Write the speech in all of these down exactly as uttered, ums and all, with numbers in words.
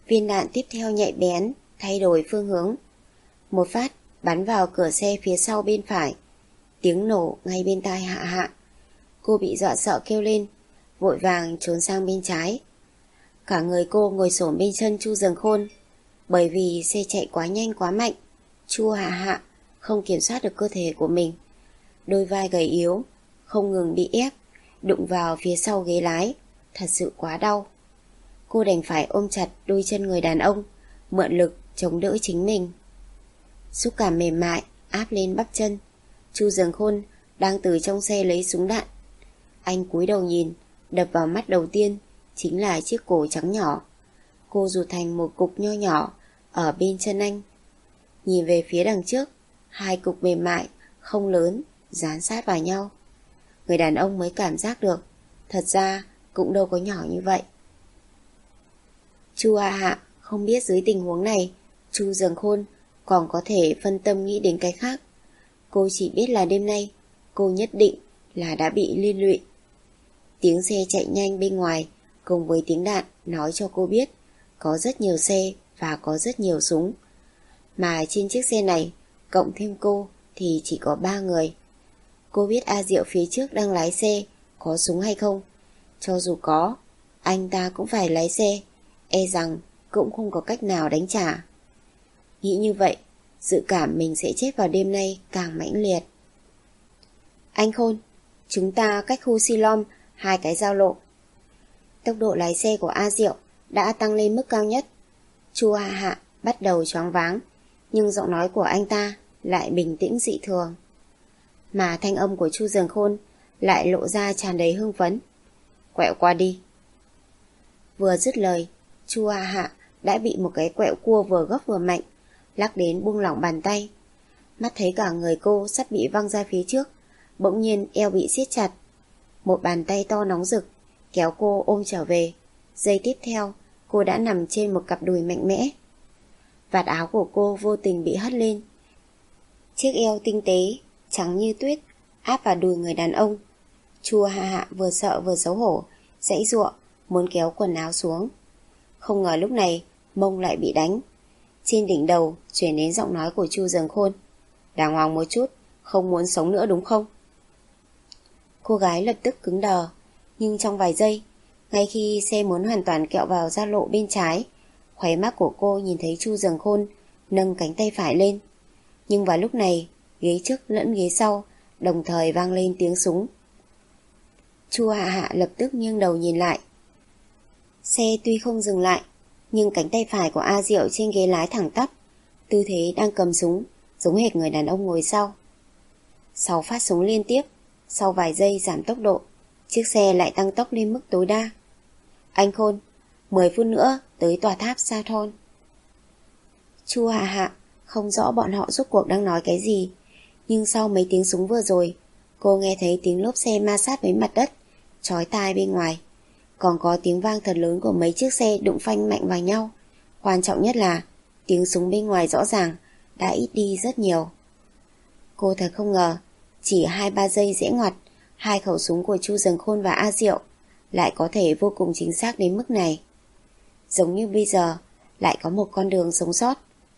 Viên đạn tiếp theo nhạy bén, thay đổi phương hướng. Một phát bắn vào cửa xe phía sau bên phải. Tiếng nổ ngay bên tai Hạ Hạ. Cô bị dọa sợ kêu lên, vội vàng trốn sang bên trái. Cả người cô ngồi xổm bên chân Chu Dường Khôn. Bởi vì xe chạy quá nhanh quá mạnh, Chu Hạ Hạ không kiểm soát được cơ thể của mình. Đôi vai gầy yếu không ngừng bị ép, đụng vào phía sau ghế lái. Thật sự quá đau. Cô đành phải ôm chặt đôi chân người đàn ông, mượn lực chống đỡ chính mình. Xúc cảm mềm mại áp lên bắp chân. Chu Dường Khôn đang từ trong xe lấy súng đạn. Anh cúi đầu nhìn, đập vào mắt đầu tiên chính là chiếc cổ trắng nhỏ. Cô rụt thành một cục nho nhỏ ở bên chân anh. Nhìn về phía đằng trước, hai cục mềm mại không lớn dán sát vào nhau. Người đàn ông mới cảm giác được, thật ra cũng đâu có nhỏ như vậy. Chu Hạ Hạ không biết dưới tình huống này Chu Dường Khôn còn có thể phân tâm nghĩ đến cái khác. Cô chỉ biết là đêm nay cô nhất định là đã bị liên lụy. Tiếng xe chạy nhanh bên ngoài cùng với tiếng đạn nói cho cô biết có rất nhiều xe và có rất nhiều súng. Mà trên chiếc xe này cộng thêm cô thì chỉ có ba người. Cô biết A Diệu phía trước đang lái xe có súng hay không. Cho dù có, anh ta cũng phải lái xe, e rằng cũng không có cách nào đánh trả. Nghĩ như vậy, dự cảm mình sẽ chết vào đêm nay càng mãnh liệt. Anh Khôn, chúng ta cách khu Silom hai cái giao lộ. Tốc độ lái xe của A Diệu đã tăng lên mức cao nhất. Chu Hạ Hạ bắt đầu choáng váng, nhưng giọng nói của anh ta lại bình tĩnh dị thường. Mà thanh âm của Chu Dường Khôn lại lộ ra tràn đầy hưng phấn. Quẹo qua đi. Vừa dứt lời, Chu Hạ Hạ đã bị một cái quẹo cua vừa gấp vừa mạnh lắc đến buông lỏng bàn tay. Mắt thấy cả người cô sắp bị văng ra phía trước, bỗng nhiên eo bị siết chặt. Một bàn tay to nóng rực kéo cô ôm trở về. Giây tiếp theo, cô đã nằm trên một cặp đùi mạnh mẽ. Vạt áo của cô vô tình bị hất lên. Chiếc eo tinh tế trắng như tuyết áp vào đùi người đàn ông. Chu Hạ Hạ vừa sợ vừa xấu hổ, giãy giụa muốn kéo quần áo xuống. Không ngờ lúc này mông lại bị đánh. Trên đỉnh đầu chuyển đến giọng nói của Chu Dường Khôn. Đàng hoàng một chút, không muốn sống nữa đúng không? Cô gái lập tức cứng đờ. Nhưng trong vài giây, ngay khi xe muốn hoàn toàn kẹo vào giao lộ bên trái, khóe mắt của cô nhìn thấy Chu Dường Khôn nâng cánh tay phải lên. Nhưng vào lúc này, ghế trước lẫn ghế sau đồng thời vang lên tiếng súng. Chu Hạ Hạ lập tức nghiêng đầu nhìn lại. Xe tuy không dừng lại, nhưng cánh tay phải của A Diệu trên ghế lái thẳng tắp, tư thế đang cầm súng, giống hệt người đàn ông ngồi sau. Sau phát súng liên tiếp, sau vài giây giảm tốc độ, chiếc xe lại tăng tốc lên mức tối đa. Anh Khôn, mười phút nữa tới tòa tháp Saturn. Chu Hạ Hạ không rõ bọn họ rốt cuộc đang nói cái gì, nhưng sau mấy tiếng súng vừa rồi, cô nghe thấy tiếng lốp xe ma sát với mặt đất, chói tai bên ngoài. Còn có tiếng vang thật lớn của mấy chiếc xe đụng phanh mạnh vào nhau. Quan trọng nhất là tiếng súng bên ngoài rõ ràng đã ít đi rất nhiều. Cô thật không ngờ, chỉ hai ba giây rẽ ngoặt, hai khẩu súng của Chu Dường Khôn và A Diệu lại có thể vô cùng chính xác đến mức này. Giống như bây giờ lại có một con đường sống sót.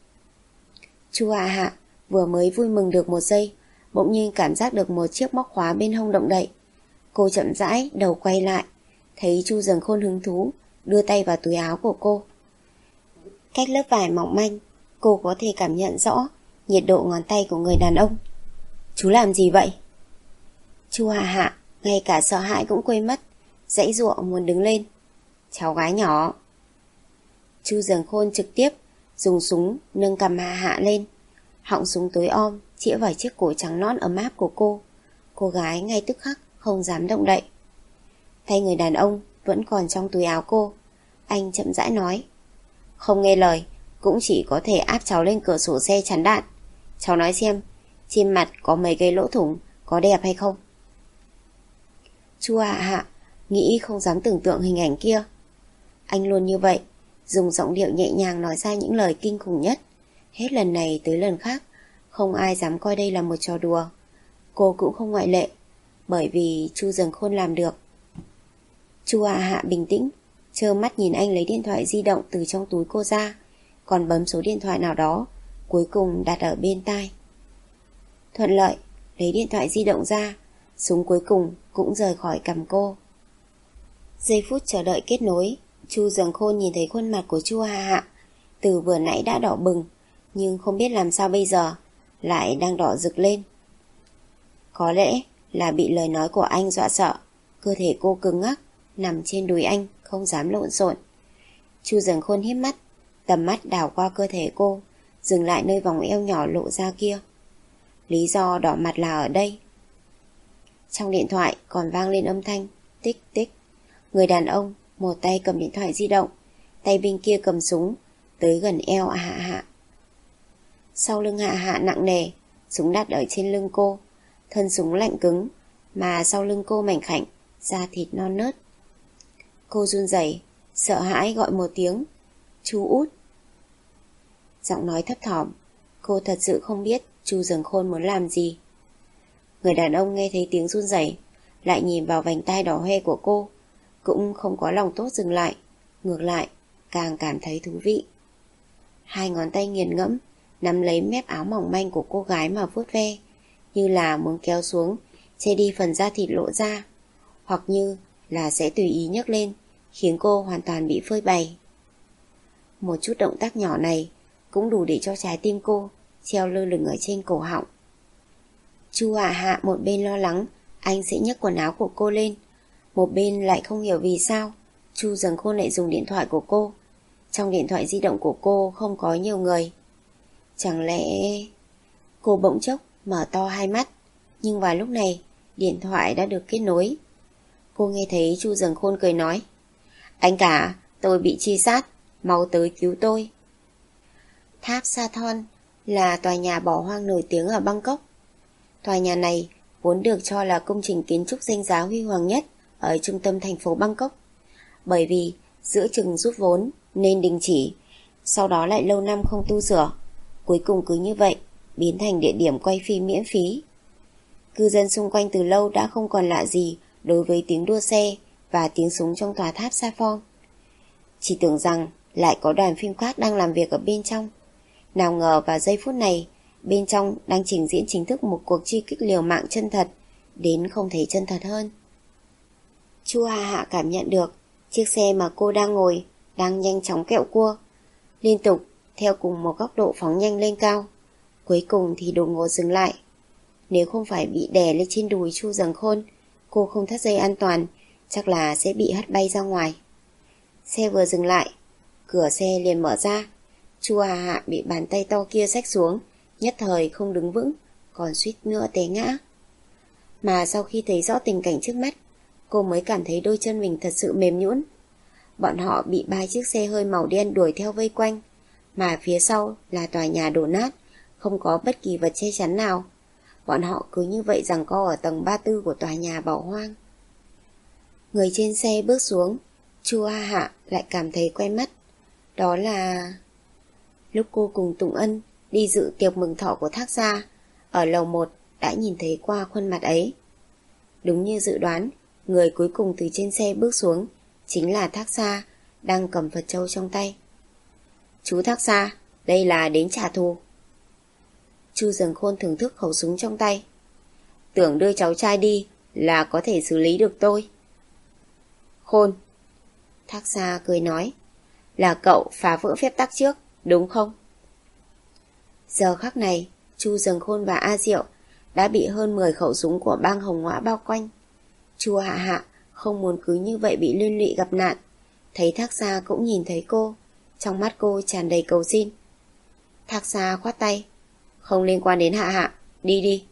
Chu Hạ Hạ vừa mới vui mừng được một giây, bỗng nhiên cảm giác được một chiếc móc khóa bên hông động đậy. Cô chậm rãi đầu quay lại, thấy Chu Dường Khôn hứng thú đưa tay vào túi áo của cô. Cách lớp vải mỏng manh, cô có thể cảm nhận rõ nhiệt độ ngón tay của người đàn ông. Chú làm gì vậy? Chu Hạ Hạ ngay cả sợ hãi cũng quên mất, giãy giụa muốn đứng lên. Cháu gái nhỏ. Chu Dường Khôn trực tiếp dùng súng nâng cầm Hạ Hạ lên, họng súng tối om chĩa vào chiếc cổ trắng nõn ấm áp của cô. Cô gái ngay tức khắc không dám động đậy. Tay người đàn ông vẫn còn trong túi áo cô. Anh chậm rãi nói. Không nghe lời, cũng chỉ có thể áp cháu lên cửa sổ xe chắn đạn. Cháu nói xem, trên mặt có mấy cái lỗ thủng, có đẹp hay không? Chu Hạ Hạ nghĩ không dám tưởng tượng hình ảnh kia. Anh luôn như vậy, dùng giọng điệu nhẹ nhàng nói ra những lời kinh khủng nhất. Hết lần này tới lần khác, không ai dám coi đây là một trò đùa. Cô cũng không ngoại lệ, bởi vì Chu Dường Khôn làm được. Chu Hạ Hạ bình tĩnh, trơ mắt nhìn anh lấy điện thoại di động từ trong túi cô ra, còn bấm số điện thoại nào đó, cuối cùng đặt ở bên tai. Thuận lợi, lấy điện thoại di động ra, súng cuối cùng cũng rời khỏi cằm cô. Giây phút chờ đợi kết nối, Chu Dường Khôn nhìn thấy khuôn mặt của Chu Hạ Hạ, từ vừa nãy đã đỏ bừng, nhưng không biết làm sao bây giờ lại đang đỏ rực lên. Có lẽ là bị lời nói của anh dọa sợ, cơ thể cô cứng ngắc, nằm trên đùi anh, không dám lộn xộn. Chu Dường Khôn híp mắt, tầm mắt đảo qua cơ thể cô, dừng lại nơi vòng eo nhỏ lộ ra kia. Lý do đỏ mặt là ở đây. Trong điện thoại còn vang lên âm thanh tích tích. Người đàn ông một tay cầm điện thoại di động, tay bên kia cầm súng, tới gần eo Hạ Hạ. Sau lưng Hạ Hạ nặng nề, súng đặt ở trên lưng cô, thân súng lạnh cứng, mà sau lưng cô mảnh khảnh, da thịt non nớt. Cô run rẩy, sợ hãi gọi một tiếng, "Chú út." Giọng nói thấp thỏm, cô thật sự không biết Chu Dường Khôn muốn làm gì. Người đàn ông nghe thấy tiếng run rẩy, lại nhìn vào vành tai đỏ hoe của cô, cũng không có lòng tốt dừng lại, ngược lại càng cảm thấy thú vị. Hai ngón tay nghiền ngẫm nắm lấy mép áo mỏng manh của cô gái mà vuốt ve, như là muốn kéo xuống che đi phần da thịt lộ ra, hoặc như là sẽ tùy ý nhấc lên, khiến cô hoàn toàn bị phơi bày. Một chút động tác nhỏ này cũng đủ để cho trái tim cô treo lơ lửng ở trên cổ họng. Chu Hạ Hạ một bên lo lắng anh sẽ nhấc quần áo của cô lên, một bên lại không hiểu vì sao Chu Dường Khôn lại dùng điện thoại của cô. Trong điện thoại di động của cô không có nhiều người. Chẳng lẽ... Cô bỗng chốc mở to hai mắt, nhưng vào lúc này điện thoại đã được kết nối. Cô nghe thấy Chu Dường Khôn cười nói, "Anh cả, tôi bị truy sát, mau tới cứu tôi." Tháp Sathon là tòa nhà bỏ hoang nổi tiếng ở Bangkok. Tòa nhà này vốn được cho là công trình kiến trúc danh giá huy hoàng nhất ở trung tâm thành phố Bangkok. Bởi vì giữa chừng rút vốn nên đình chỉ, sau đó lại lâu năm không tu sửa, cuối cùng cứ như vậy biến thành địa điểm quay phim miễn phí. Cư dân xung quanh từ lâu đã không còn lạ gì đối với tiếng đua xe và tiếng súng trong tòa tháp Sathon. Chỉ tưởng rằng lại có đoàn phim khác đang làm việc ở bên trong. Nào ngờ vào giây phút này, bên trong đang trình diễn chính thức một cuộc truy kích liều mạng chân thật, đến không thể chân thật hơn. Chu Hạ Hạ cảm nhận được chiếc xe mà cô đang ngồi đang nhanh chóng kẹo cua, liên tục theo cùng một góc độ phóng nhanh lên cao, cuối cùng thì đột ngột dừng lại. Nếu không phải bị đè lên trên đùi Chu Dường Khôn, cô không thắt dây an toàn, chắc là sẽ bị hất bay ra ngoài. Xe vừa dừng lại, cửa xe liền mở ra. Chu Hạ Hạ bị bàn tay to kia xách xuống, nhất thời không đứng vững, còn suýt nữa té ngã. Mà sau khi thấy rõ tình cảnh trước mắt, cô mới cảm thấy đôi chân mình thật sự mềm nhũn. Bọn họ bị ba chiếc xe hơi màu đen đuổi theo vây quanh, mà phía sau là tòa nhà đổ nát, không có bất kỳ vật che chắn nào. Bọn họ cứ như vậy giằng co ở tầng ba tư của tòa nhà bỏ hoang. Người trên xe bước xuống, Chu Hạ Hạ lại cảm thấy quen mắt. Đó là... Lúc cô cùng Tùng Ân đi dự tiệc mừng thọ của Thác Gia, ở lầu một đã nhìn thấy qua khuôn mặt ấy. Đúng như dự đoán, người cuối cùng từ trên xe bước xuống chính là Thác Gia, đang cầm Phật trâu trong tay. "Chú Thác Gia, đây là đến trả thù." Chu Dường Khôn thưởng thức khẩu súng trong tay. "Tưởng đưa cháu trai đi là có thể xử lý được tôi." "Khôn," Thác Gia cười nói, "là cậu phá vỡ phép tắc trước, đúng không?" Giờ khắc này, Chu Dường Khôn và A Diệu đã bị hơn mười khẩu súng của bang Hồng Ngõa bao quanh. Chu Hạ Hạ không muốn cứ như vậy bị liên lụy gặp nạn. Thấy Thác Gia cũng nhìn thấy cô, trong mắt cô tràn đầy cầu xin. Thác Gia khoát tay, "Không liên quan đến Hạ Hạ, đi đi."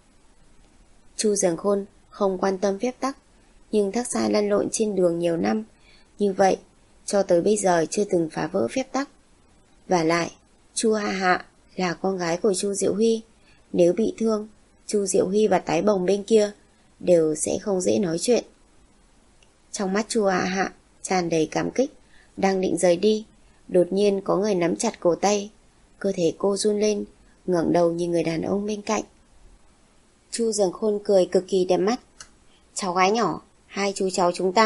Chu Dường Khôn không quan tâm phép tắc, nhưng Thác Gia lăn lộn trên đường nhiều năm, như vậy cho tới bây giờ chưa từng phá vỡ phép tắc. Và lại, Chu Hạ Hạ là con gái của Chu Diệu Huy, nếu bị thương, Chu Diệu Huy và Tái Bồng bên kia đều sẽ không dễ nói chuyện. Trong mắt Chu Hạ Hạ tràn đầy cảm kích, đang định rời đi, đột nhiên có người nắm chặt cổ tay, cơ thể cô run lên, ngẩng đầu nhìn người đàn ông bên cạnh. Chu Dường Khôn cười cực kỳ đẹp mắt. "Cháu gái nhỏ, hai chú cháu chúng ta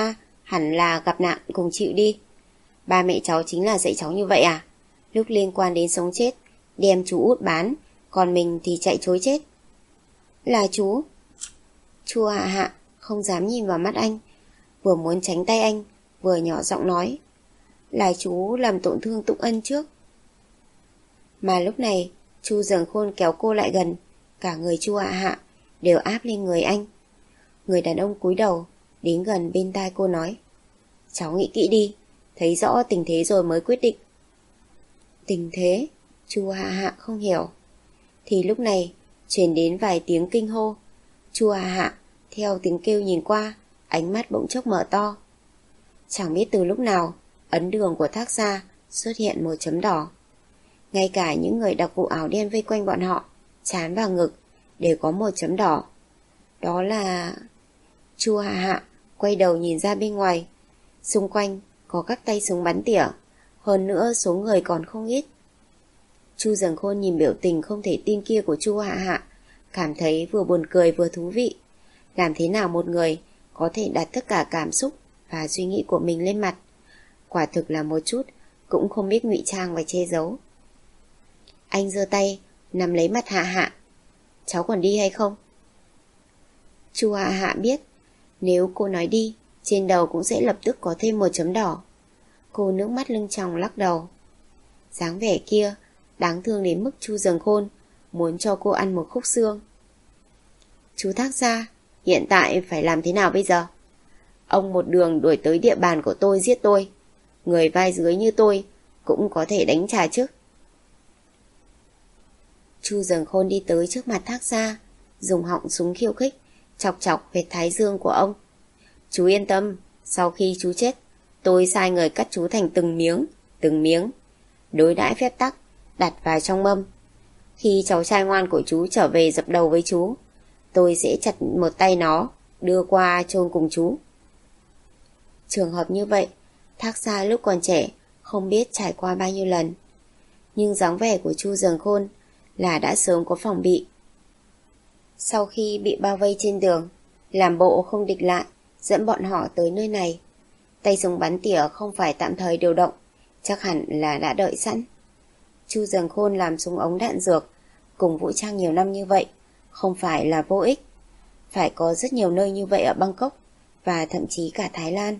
hẳn là gặp nạn cùng chịu đi. Ba mẹ cháu chính là dạy cháu như vậy à? Lúc liên quan đến sống chết, đem chú út bán, còn mình thì chạy chối chết. Là chú. Chu Hạ Hạ không dám nhìn vào mắt anh, vừa muốn tránh tay anh, vừa nhỏ giọng nói. Là chú làm tổn thương Tụng Ân trước. Mà lúc này, Chu Dường Khôn kéo cô lại gần, cả người Chu Hạ Hạ đều áp lên người anh. Người đàn ông cúi đầu, đến gần bên tai cô nói. Cháu nghĩ kỹ đi, thấy rõ tình thế rồi mới quyết định. Tình thế? Chu Hạ Hạ không hiểu. Thì lúc này, truyền đến vài tiếng kinh hô. Chu Hạ Hạ theo tiếng kêu nhìn qua, ánh mắt bỗng chốc mở to. Chẳng biết từ lúc nào, ấn đường của Thác Gia xuất hiện một chấm đỏ. Ngay cả những người đặc vụ áo đen vây quanh bọn họ, trán và ngực đều có một chấm đỏ. Đó là... Chu Hạ Hạ quay đầu nhìn ra bên ngoài. Xung quanh có các tay súng bắn tỉa, hơn nữa số người còn không ít. Chu Dường Khôn nhìn biểu tình không thể tin kia của Chu Hạ Hạ, cảm thấy vừa buồn cười vừa thú vị. Làm thế nào một người có thể đặt tất cả cảm xúc và suy nghĩ của mình lên mặt? Quả thực là một chút cũng không biết ngụy trang và che giấu. Anh giơ tay nắm lấy mặt Hạ Hạ. Cháu còn đi hay không? Chu Hạ Hạ biết nếu cô nói đi, trên đầu cũng sẽ lập tức có thêm một chấm đỏ. Cô nước mắt lưng tròng lắc đầu. Dáng vẻ kia đáng thương đến mức Chu Dường Khôn muốn cho cô ăn một khúc xương. Chú Thác Gia, hiện tại phải làm thế nào bây giờ? Ông một đường đuổi tới địa bàn của tôi giết tôi. Người vai dưới như tôi cũng có thể đánh trả chứ. Chu Dường Khôn đi tới trước mặt Thác Gia, dùng họng súng khiêu khích, chọc chọc về thái dương của ông. Chú yên tâm, sau khi chú chết, tôi sai người cắt chú thành từng miếng, từng miếng. Đối đãi phép tắc, đặt vào trong mâm. Khi cháu trai ngoan của chú trở về dập đầu với chú, tôi sẽ chặt một tay nó, đưa qua chôn cùng chú. Trường hợp như vậy, Thác Gia lúc còn trẻ không biết trải qua bao nhiêu lần. Nhưng dáng vẻ của Chu Dường Khôn là đã sớm có phòng bị. Sau khi bị bao vây trên đường, làm bộ không địch lại, dẫn bọn họ tới nơi này. Tay súng bắn tỉa không phải tạm thời điều động, chắc hẳn là đã đợi sẵn. Chu Dường Khôn làm súng ống đạn dược, cùng vũ trang nhiều năm như vậy, không phải là vô ích. Phải có rất nhiều nơi như vậy ở Bangkok, và thậm chí cả Thái Lan.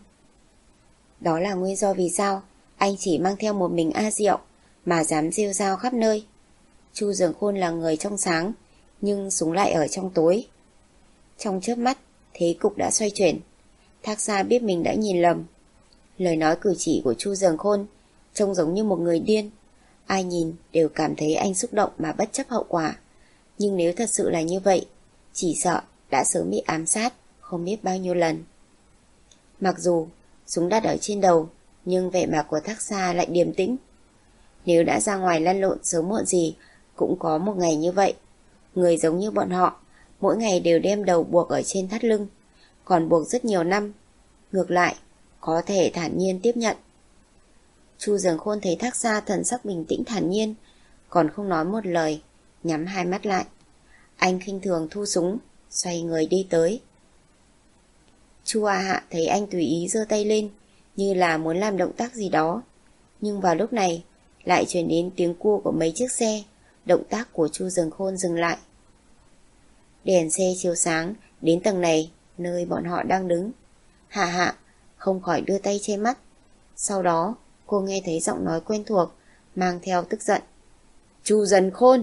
Đó là nguyên do vì sao anh chỉ mang theo một mình A Diệu mà dám rêu rao khắp nơi. Chu Dường Khôn là người trong sáng, nhưng súng lại ở trong tối. Trong chớp mắt, thế cục đã xoay chuyển. Thác Gia biết mình đã nhìn lầm. Lời nói cử chỉ của Chu Dường Khôn trông giống như một người điên. Ai nhìn đều cảm thấy anh xúc động mà bất chấp hậu quả. Nhưng nếu thật sự là như vậy, chỉ sợ đã sớm bị ám sát không biết bao nhiêu lần. Mặc dù súng đặt ở trên đầu, nhưng vẻ mặt của Thác Gia lại điềm tĩnh. Nếu đã ra ngoài lăn lộn sớm muộn gì, cũng có một ngày như vậy. Người giống như bọn họ, mỗi ngày đều đem đầu buộc ở trên thắt lưng, còn buộc rất nhiều năm. Ngược lại, có thể thản nhiên tiếp nhận. Chu Dường Khôn thấy Thác Gia thần sắc bình tĩnh thản nhiên, còn không nói một lời, nhắm hai mắt lại. Anh khinh thường thu súng, xoay người đi tới. Chu Hạ Hạ thấy anh tùy ý giơ tay lên, như là muốn làm động tác gì đó. Nhưng vào lúc này, lại truyền đến tiếng cua của mấy chiếc xe. Động tác của Chu Dường Khôn dừng lại. Đèn xe chiếu sáng đến tầng này, nơi bọn họ đang đứng. Hạ Hạ không khỏi đưa tay che mắt. Sau đó cô nghe thấy giọng nói quen thuộc, mang theo tức giận. Chu Dường Khôn!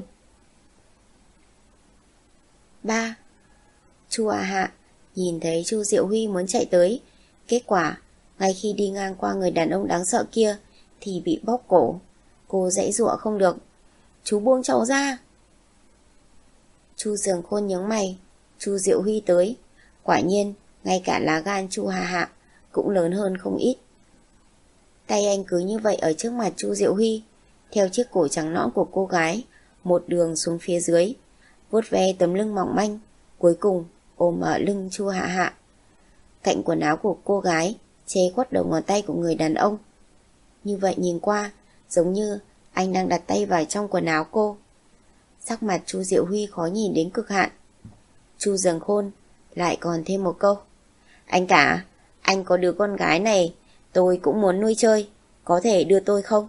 Ba! Chu Hạ Hạ nhìn thấy Chu Diệu Huy muốn chạy tới. Kết quả, ngay khi đi ngang qua người đàn ông đáng sợ kia thì bị bóp cổ. Cô giãy giụa không được. Chú buông cháu ra! Chu Dường Khôn nhướng mày. Chu Diệu Huy tới. Quả nhiên, ngay cả lá gan Chu Hạ Hạ cũng lớn hơn không ít. Tay anh cứ như vậy ở trước mặt Chu Diệu Huy, theo chiếc cổ trắng nõn của cô gái, một đường xuống phía dưới, vuốt ve tấm lưng mỏng manh, cuối cùng ôm ở lưng Chu Hạ Hạ. Cạnh quần áo của cô gái che khuất đầu ngón tay của người đàn ông. Như vậy nhìn qua, giống như anh đang đặt tay vào trong quần áo cô. Sắc mặt Chu Diệu Huy khó nhìn đến cực hạn. Chu Dường Khôn lại còn thêm một câu. Anh cả, anh có đứa con gái này, tôi cũng muốn nuôi chơi, có thể đưa tôi không?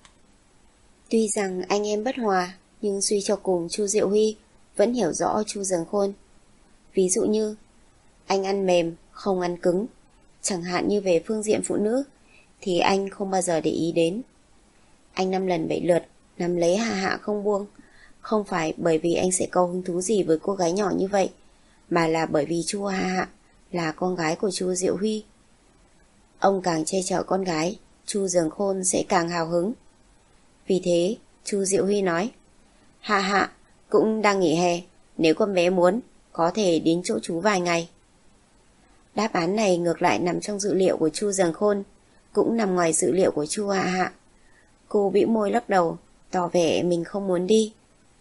Tuy rằng anh em bất hòa, nhưng suy cho cùng Chu Diệu Huy vẫn hiểu rõ Chu Dần Khôn. Ví dụ như, anh ăn mềm, không ăn cứng. Chẳng hạn như về phương diện phụ nữ, thì anh không bao giờ để ý đến. Anh năm lần bảy lượt, nắm lấy Hạ Hạ không buông. Không phải bởi vì anh sẽ có hứng thú gì với cô gái nhỏ như vậy, mà là bởi vì Chu Hạ Hạ là con gái của Chu Diệu Huy. Ông càng che chở con gái, Chu Dần Khôn sẽ càng hào hứng. Vì thế, Chu Diệu Huy nói, Hạ Hạ cũng đang nghỉ hè, nếu con bé muốn, có thể đến chỗ chú vài ngày. Đáp án này ngược lại nằm trong dự liệu của Chu Dần Khôn, cũng nằm ngoài dự liệu của Chu Hạ Hạ. Cô bĩu môi lắc đầu, tỏ vẻ mình không muốn đi.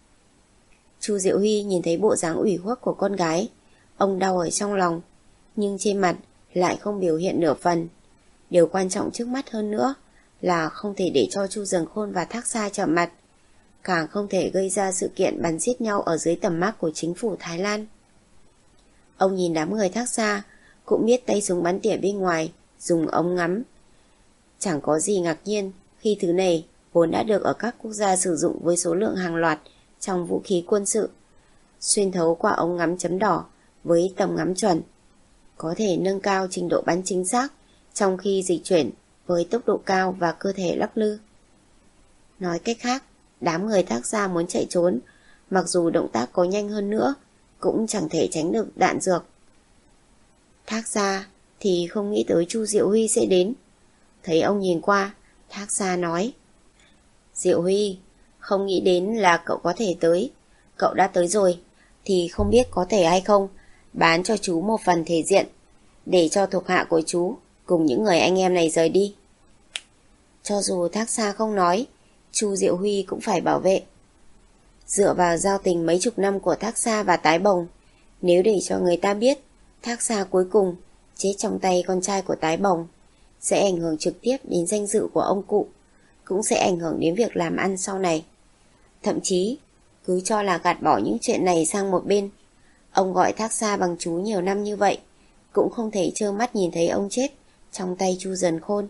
Chu Diệu Huy nhìn thấy bộ dáng ủy khuất của con gái, ông đau ở trong lòng, nhưng trên mặt lại không biểu hiện nửa phần. Điều quan trọng trước mắt hơn nữa là không thể để cho Chu Dần Khôn và Thác Sa chạm mặt, càng không thể gây ra sự kiện bắn giết nhau ở dưới tầm mắt của chính phủ Thái Lan. Ông nhìn đám người Thác Sa, cũng biết tay súng bắn tỉa bên ngoài dùng ống ngắm. Chẳng có gì ngạc nhiên khi thứ này vốn đã được ở các quốc gia sử dụng với số lượng hàng loạt trong vũ khí quân sự, xuyên thấu qua ống ngắm chấm đỏ với tầm ngắm chuẩn, có thể nâng cao trình độ bắn chính xác trong khi dịch chuyển với tốc độ cao và cơ thể lắc lư. Nói cách khác, đám người Thác Sa muốn chạy trốn, mặc dù động tác có nhanh hơn nữa, cũng chẳng thể tránh được đạn dược. Thác Sa thì không nghĩ tới Chu Diệu Huy sẽ đến. Thấy ông nhìn qua, Thác Sa nói, Diệu Huy, không nghĩ đến là cậu có thể tới. Cậu đã tới rồi, thì không biết có thể hay không bán cho chú một phần thể diện, để cho thuộc hạ của chú cùng những người anh em này rời đi. Cho dù Thác Sa không nói, Chu Diệu Huy cũng phải bảo vệ. Dựa vào giao tình mấy chục năm của Thác Sa và Tái Bồng, nếu để cho người ta biết Thác Sa cuối cùng chết trong tay con trai của Tái Bồng, sẽ ảnh hưởng trực tiếp đến danh dự của ông cụ, cũng sẽ ảnh hưởng đến việc làm ăn sau này. Thậm chí, cứ cho là gạt bỏ những chuyện này sang một bên, ông gọi Thác Sa bằng chú nhiều năm như vậy, cũng không thể trơ mắt nhìn thấy ông chết trong tay Chu Dần Khôn.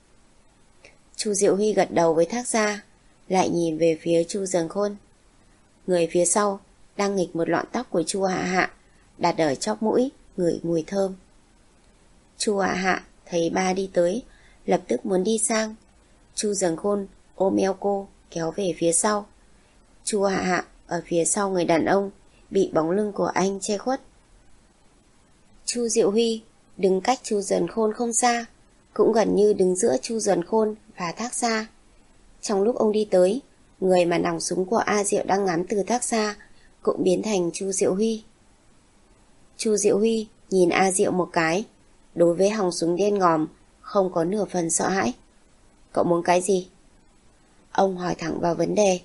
Chu Diệu Huy gật đầu với Thác Sa, lại nhìn về phía Chu Dần Khôn. Người phía sau đang nghịch một lọn tóc của Chu Hạ Hạ, đặt ở chóp mũi, ngửi mùi thơm. Chu Hạ Hạ thấy ba đi tới, lập tức muốn đi sang. Chu Dần Khôn ôm eo cô, kéo về phía sau. Chu Hạ Hạ ở phía sau người đàn ông, bị bóng lưng của anh che khuất. Chu Diệu Huy đứng cách Chu Dần Khôn không xa, cũng gần như đứng giữa Chu Dần Khôn và Thác Sa. Trong lúc ông đi tới, người mà nòng súng của A Diệu đang ngắm từ Thác Sa cũng biến thành Chu Diệu Huy. Chu Diệu Huy nhìn A Diệu một cái, đối với hòng súng đen ngòm không có nửa phần sợ hãi. Cậu muốn cái gì? Ông hỏi thẳng vào vấn đề.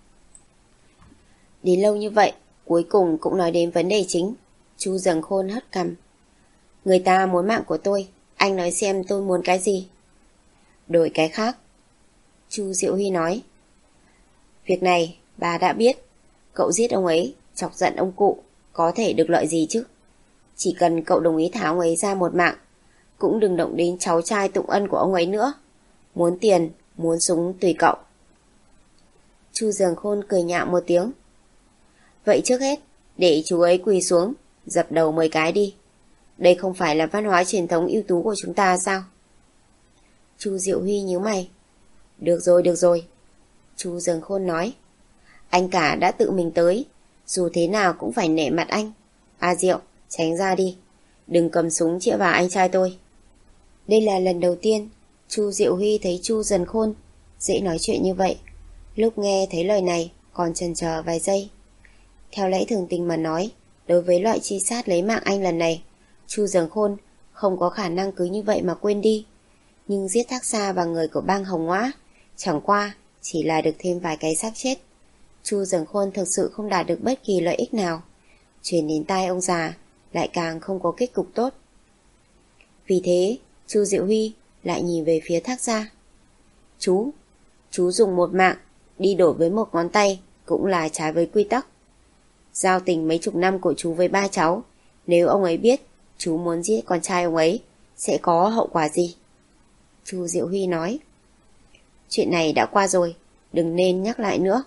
Đến lâu như vậy, cuối cùng cũng nói đến vấn đề chính. Chu Dần Khôn hất cằm. Người ta muốn mạng của tôi, anh nói xem tôi muốn cái gì? Đổi cái khác. Chu Diệu Huy nói. Việc này bà đã biết. Cậu giết ông ấy, chọc giận ông cụ, có thể được lợi gì chứ? Chỉ cần cậu đồng ý thả ông ấy ra một mạng, cũng đừng động đến cháu trai Tụng Ân của ông ấy nữa. Muốn tiền, muốn súng tùy cậu. Chu Dần Khôn cười nhạo một tiếng. Vậy trước hết, để chú ấy quỳ xuống, dập đầu mười cái đi. Đây không phải là văn hóa truyền thống ưu tú của chúng ta sao? Chu Diệu Huy nhíu mày. Được rồi, được rồi. Chu Dần Khôn nói. Anh cả đã tự mình tới, dù thế nào cũng phải nể mặt anh. A Diệu, tránh ra đi. Đừng cầm súng chĩa vào anh trai tôi. Đây là lần đầu tiên Chu Diệu Huy thấy Chu Dần Khôn dễ nói chuyện như vậy. Lúc nghe thấy lời này còn chần chờ vài giây. Theo lẽ thường tình mà nói, đối với loại truy sát lấy mạng anh lần này, Chu Dần Khôn không có khả năng cứ như vậy mà quên đi. Nhưng giết Thác Sa và người của bang Hồng Ngõa chẳng qua chỉ là được thêm vài cái xác chết. Chu Dần Khôn thực sự không đạt được bất kỳ lợi ích nào. Truyền đến tai ông già lại càng không có kết cục tốt. Vì thế Chu Diệu Huy lại nhìn về phía Thác Sa. Chú, chú dùng một mạng đi đổi với một ngón tay cũng là trái với quy tắc. Giao tình mấy chục năm của chú với ba cháu, nếu ông ấy biết chú muốn giết con trai ông ấy, sẽ có hậu quả gì? Chu Diệu Huy nói. Chuyện này đã qua rồi, đừng nên nhắc lại nữa.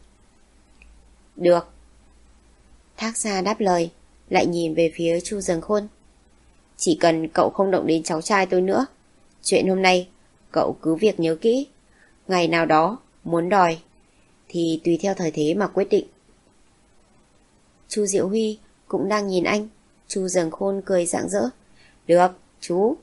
Được. Thác Gia đáp lời, lại nhìn về phía Chu Dần Khôn. Chỉ cần cậu không động đến cháu trai tôi nữa, chuyện hôm nay cậu cứ việc nhớ kỹ. Ngày nào đó muốn đòi thì tùy theo thời thế mà quyết định. Chu Diệu Huy cũng đang nhìn anh. Chu Dần Khôn cười rạng rỡ. Được, chú.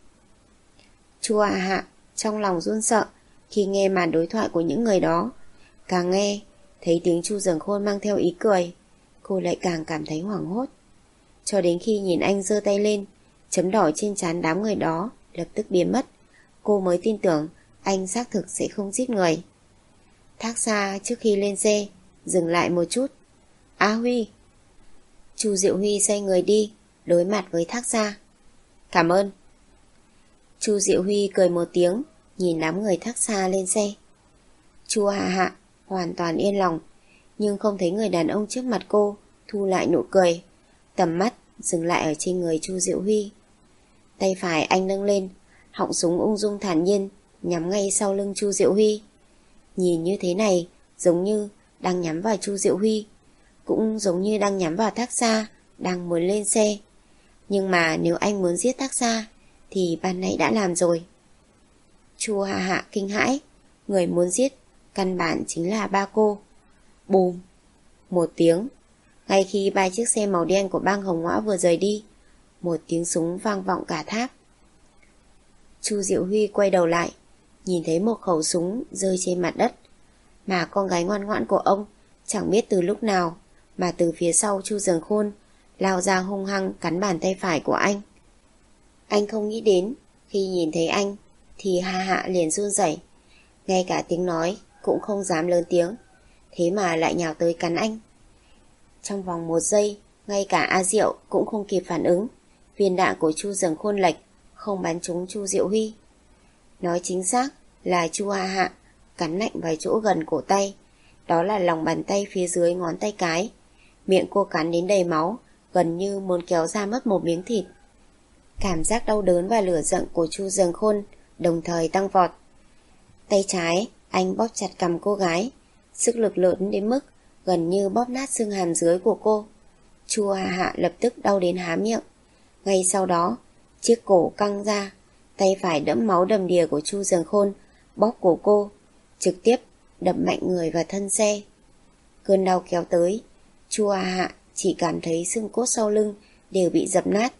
Chu Hạ Hạ trong lòng run sợ khi nghe màn đối thoại của những người đó. Càng nghe thấy tiếng Chu Dần Khôn mang theo ý cười, cô lại càng cảm thấy hoảng hốt. Cho đến khi nhìn anh giơ tay lên, chấm đỏ trên trán đám người đó lập tức biến mất, cô mới tin tưởng anh xác thực sẽ không giết người. Thác Gia trước khi lên xe dừng lại một chút. Á Huy. Chu Diệu Huy xoay người đi, đối mặt với Thác Gia. Cảm ơn. Chu Diệu Huy cười một tiếng, nhìn đám người Thác Gia lên xe. Chu Hạ Hạ hoàn toàn yên lòng, nhưng không thấy người đàn ông trước mặt cô thu lại nụ cười. Tầm mắt dừng lại ở trên người Chu Diệu Huy. Tay phải anh nâng lên, họng súng ung dung thản nhiên nhắm ngay sau lưng Chu Diệu Huy. Nhìn như thế này giống như đang nhắm vào Chu Diệu Huy, cũng giống như đang nhắm vào Thác Gia đang muốn lên xe. Nhưng mà nếu anh muốn giết Thác Gia thì ban nãy đã làm rồi. Chu Hạ Hạ kinh hãi, người muốn giết căn bản chính là ba cô. Bùm. Một tiếng. Ngay khi ba chiếc xe màu đen của bang Hồng Ngõa vừa rời đi, một tiếng súng vang vọng cả tháp. Chu Diệu Huy quay đầu lại, nhìn thấy một khẩu súng rơi trên mặt đất, mà con gái ngoan ngoãn của ông chẳng biết từ lúc nào mà từ phía sau Chu Dần Khôn lao ra hung hăng cắn bàn tay phải của anh. Anh không nghĩ đến khi nhìn thấy anh thì Hạ Hạ liền run rẩy, ngay cả tiếng nói cũng không dám lớn tiếng, thế mà lại nhào tới cắn anh. Trong vòng một giây, ngay cả A Diệu cũng không kịp phản ứng, viên đạn của Chu Dần Khôn lệch, không bắn trúng Chu Diệu Huy. Nói chính xác là Chu Hạ Hạ cắn lạnh vào chỗ gần cổ tay, đó là lòng bàn tay phía dưới ngón tay cái. Miệng cô cắn đến đầy máu, gần như muốn kéo ra mất một miếng thịt. Cảm giác đau đớn và lửa giận của Chu Dần Khôn đồng thời tăng vọt. Tay trái anh bóp chặt cằm cô gái, sức lực lớn đến mức gần như bóp nát xương hàm dưới của cô. Chu Hạ Hạ lập tức đau đến há miệng. Ngay sau đó, chiếc cổ căng ra, tay phải đẫm máu đầm đìa của Chu Dần Khôn bóp cổ cô, trực tiếp đập mạnh người vào thân xe. Cơn đau kéo tới, Chu Hạ Hạ chỉ cảm thấy xương cốt sau lưng đều bị dập nát.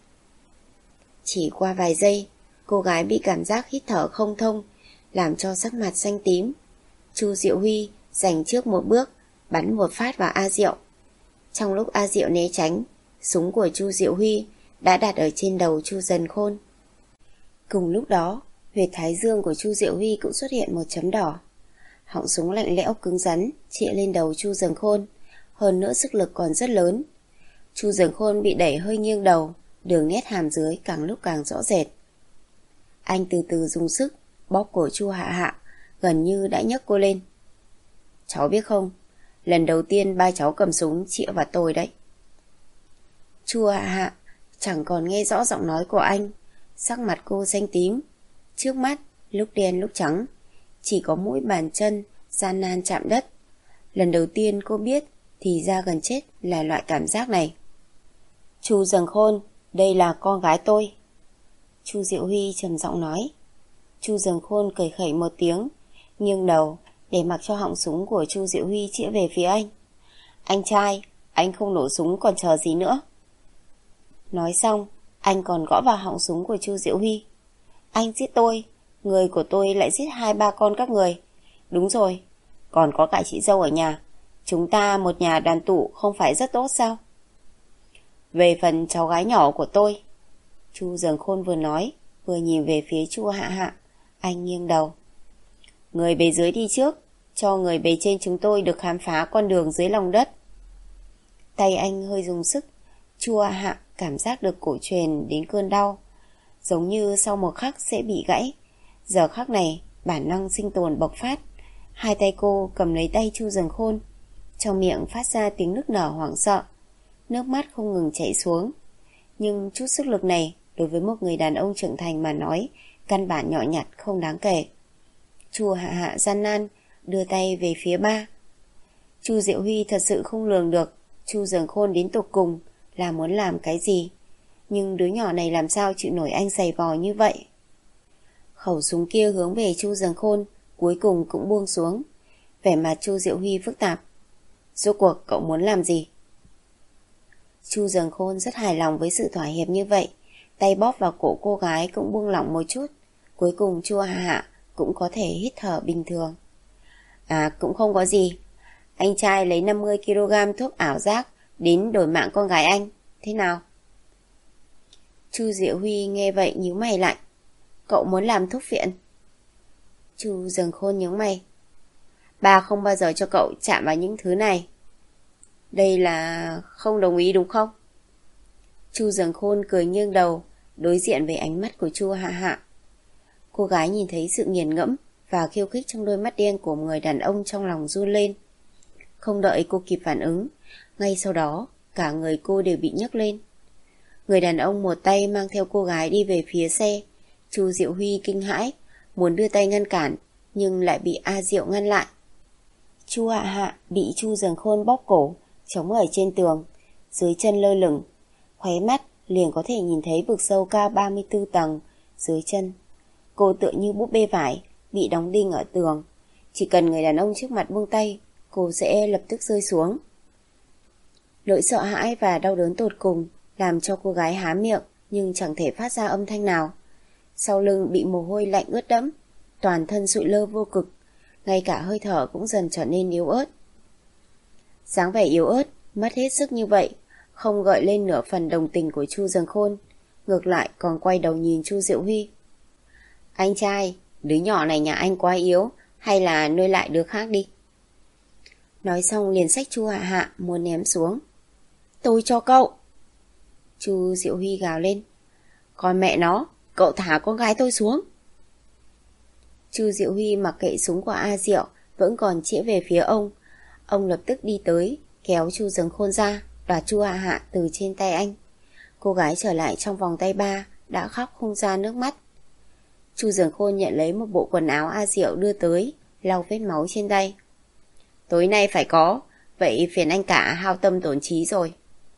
Chỉ qua vài giây, cô gái bị cảm giác hít thở không thông, làm cho sắc mặt xanh tím. Chu Diệu Huy giành trước một bước, bắn một phát vào A Diệu. Trong lúc A Diệu né tránh, súng của Chu Diệu Huy đã đặt ở trên đầu Chu Dần Khôn. Cùng lúc đó, huyệt thái dương của Chu Diệu Huy cũng xuất hiện một chấm đỏ. Họng súng lạnh lẽo cứng rắn chĩa lên đầu Chu Dần Khôn, hơn nữa sức lực còn rất lớn. Chu Dần Khôn bị đẩy hơi nghiêng đầu, đường nét hàm dưới càng lúc càng rõ rệt. Anh từ từ dùng sức bóp cổ Chu Hạ Hạ, gần như đã nhấc cô lên. Cháu biết không, lần đầu tiên ba cháu cầm súng chĩa vào tôi đấy. Chu Hạ Hạ chẳng còn nghe rõ giọng nói của anh, sắc mặt cô xanh tím, trước mắt lúc đen lúc trắng, chỉ có mũi bàn chân gian nan chạm đất. Lần đầu tiên cô biết thì ra gần chết là loại cảm giác này. Chu Dần Khôn, đây là con gái tôi. Chu Diệu Huy trầm giọng nói. Chu Dần Khôn cười khẩy một tiếng, nghiêng đầu để mặc cho họng súng của Chu Diệu Huy chĩa về phía anh. Anh trai, anh không nổ súng còn chờ gì nữa. Nói xong, anh còn gõ vào họng súng của Chu Diệu Huy. Anh giết tôi, người của tôi lại giết hai ba con các người. Đúng rồi, còn có cả chị dâu ở nhà. Chúng ta một nhà đoàn tụ không phải rất tốt sao? Về phần cháu gái nhỏ của tôi, Chu Dần Khôn vừa nói vừa nhìn về phía Chu Hạ Hạ. Anh nghiêng đầu. Người bề dưới đi trước, cho người bề trên chúng tôi được khám phá con đường dưới lòng đất. Tay anh hơi dùng sức. Chu Hạ Hạ cảm giác được cổ truyền đến cơn đau, giống như sau một khắc sẽ bị gãy. Giờ khắc này bản năng sinh tồn bộc phát. Hai tay cô cầm lấy tay Chu Dần Khôn, trong miệng phát ra tiếng nức nở hoảng sợ, nước mắt không ngừng chảy xuống. Nhưng chút sức lực này đối với một người đàn ông trưởng thành mà nói, căn bản nhỏ nhặt không đáng kể. Chu Hạ Hạ gian nan đưa tay về phía ba. Chu Diệu Huy thật sự không lường được Chu Dường Khôn đến tột cùng là muốn làm cái gì, nhưng đứa nhỏ này làm sao chịu nổi anh giày vò như vậy. Khẩu súng kia hướng về Chu Dường Khôn cuối cùng cũng buông xuống. Vẻ mặt Chu Diệu Huy phức tạp. Rốt cuộc cậu muốn làm gì? Chu Dường Khôn rất hài lòng với sự thỏa hiệp như vậy, tay bóp vào cổ cô gái cũng buông lỏng một chút. Cuối cùng Chu Hạ Hạ cũng có thể hít thở bình thường. À, cũng không có gì. Anh trai lấy năm mươi ki lô gam thuốc ảo giác đến đổi mạng con gái anh, thế nào? Chu Diệu Huy nghe vậy nhíu mày lại. Cậu muốn làm thuốc phiện? Chu Dường Khôn nhướng mày. Ba không bao giờ cho cậu chạm vào những thứ này. Đây là không đồng ý đúng không? Chu Dường Khôn cười nghiêng đầu, đối diện với ánh mắt của Chu Hạ Hạ. Cô gái nhìn thấy sự nghiền ngẫm và khiêu khích trong đôi mắt đen của người đàn ông, trong lòng run lên. Không đợi cô kịp phản ứng, ngay sau đó cả người cô đều bị nhấc lên. Người đàn ông một tay mang theo cô gái đi về phía xe. Chu Diệu Huy kinh hãi, muốn đưa tay ngăn cản, nhưng lại bị A Diệu ngăn lại. Chu Hạ Hạ bị Chu Dường Khôn bóp cổ, chống ở trên tường, dưới chân lơ lửng, khóe mắt liền có thể nhìn thấy vực sâu cao ba mươi tư tầng dưới chân. Cô tựa như búp bê vải bị đóng đinh ở tường, chỉ cần người đàn ông trước mặt buông tay, cô sẽ lập tức rơi xuống. Nỗi sợ hãi và đau đớn tột cùng làm cho cô gái há miệng nhưng chẳng thể phát ra âm thanh nào. Sau lưng bị mồ hôi lạnh ướt đẫm, toàn thân sụi lơ vô cực, ngay cả hơi thở cũng dần trở nên yếu ớt. Dáng vẻ yếu ớt, mất hết sức như vậy, không gợi lên nửa phần đồng tình của Chu Dường Khôn, ngược lại còn quay đầu nhìn Chu Diệu Huy. Anh trai, đứa nhỏ này nhà anh quá yếu, hay là nuôi lại đứa khác đi. Nói xong liền xách Chu Hạ Hạ muốn ném xuống. Tôi cho cậu. Chu Diệu Huy gào lên. Con mẹ nó, cậu thả con gái tôi xuống. Chu Diệu Huy mặc kệ súng của A Diệu vẫn còn chĩa về phía ông. Ông lập tức đi tới, kéo Chu Dường Khôn ra, đoạt Chu Hạ Hạ từ trên tay anh. Cô gái trở lại trong vòng tay ba, đã khóc không ra nước mắt. Chu Dường Khôn nhận lấy một bộ quần áo A Diệu đưa tới, lau vết máu trên tay. Tối nay phải có, vậy phiền anh cả hao tâm tổn trí rồi.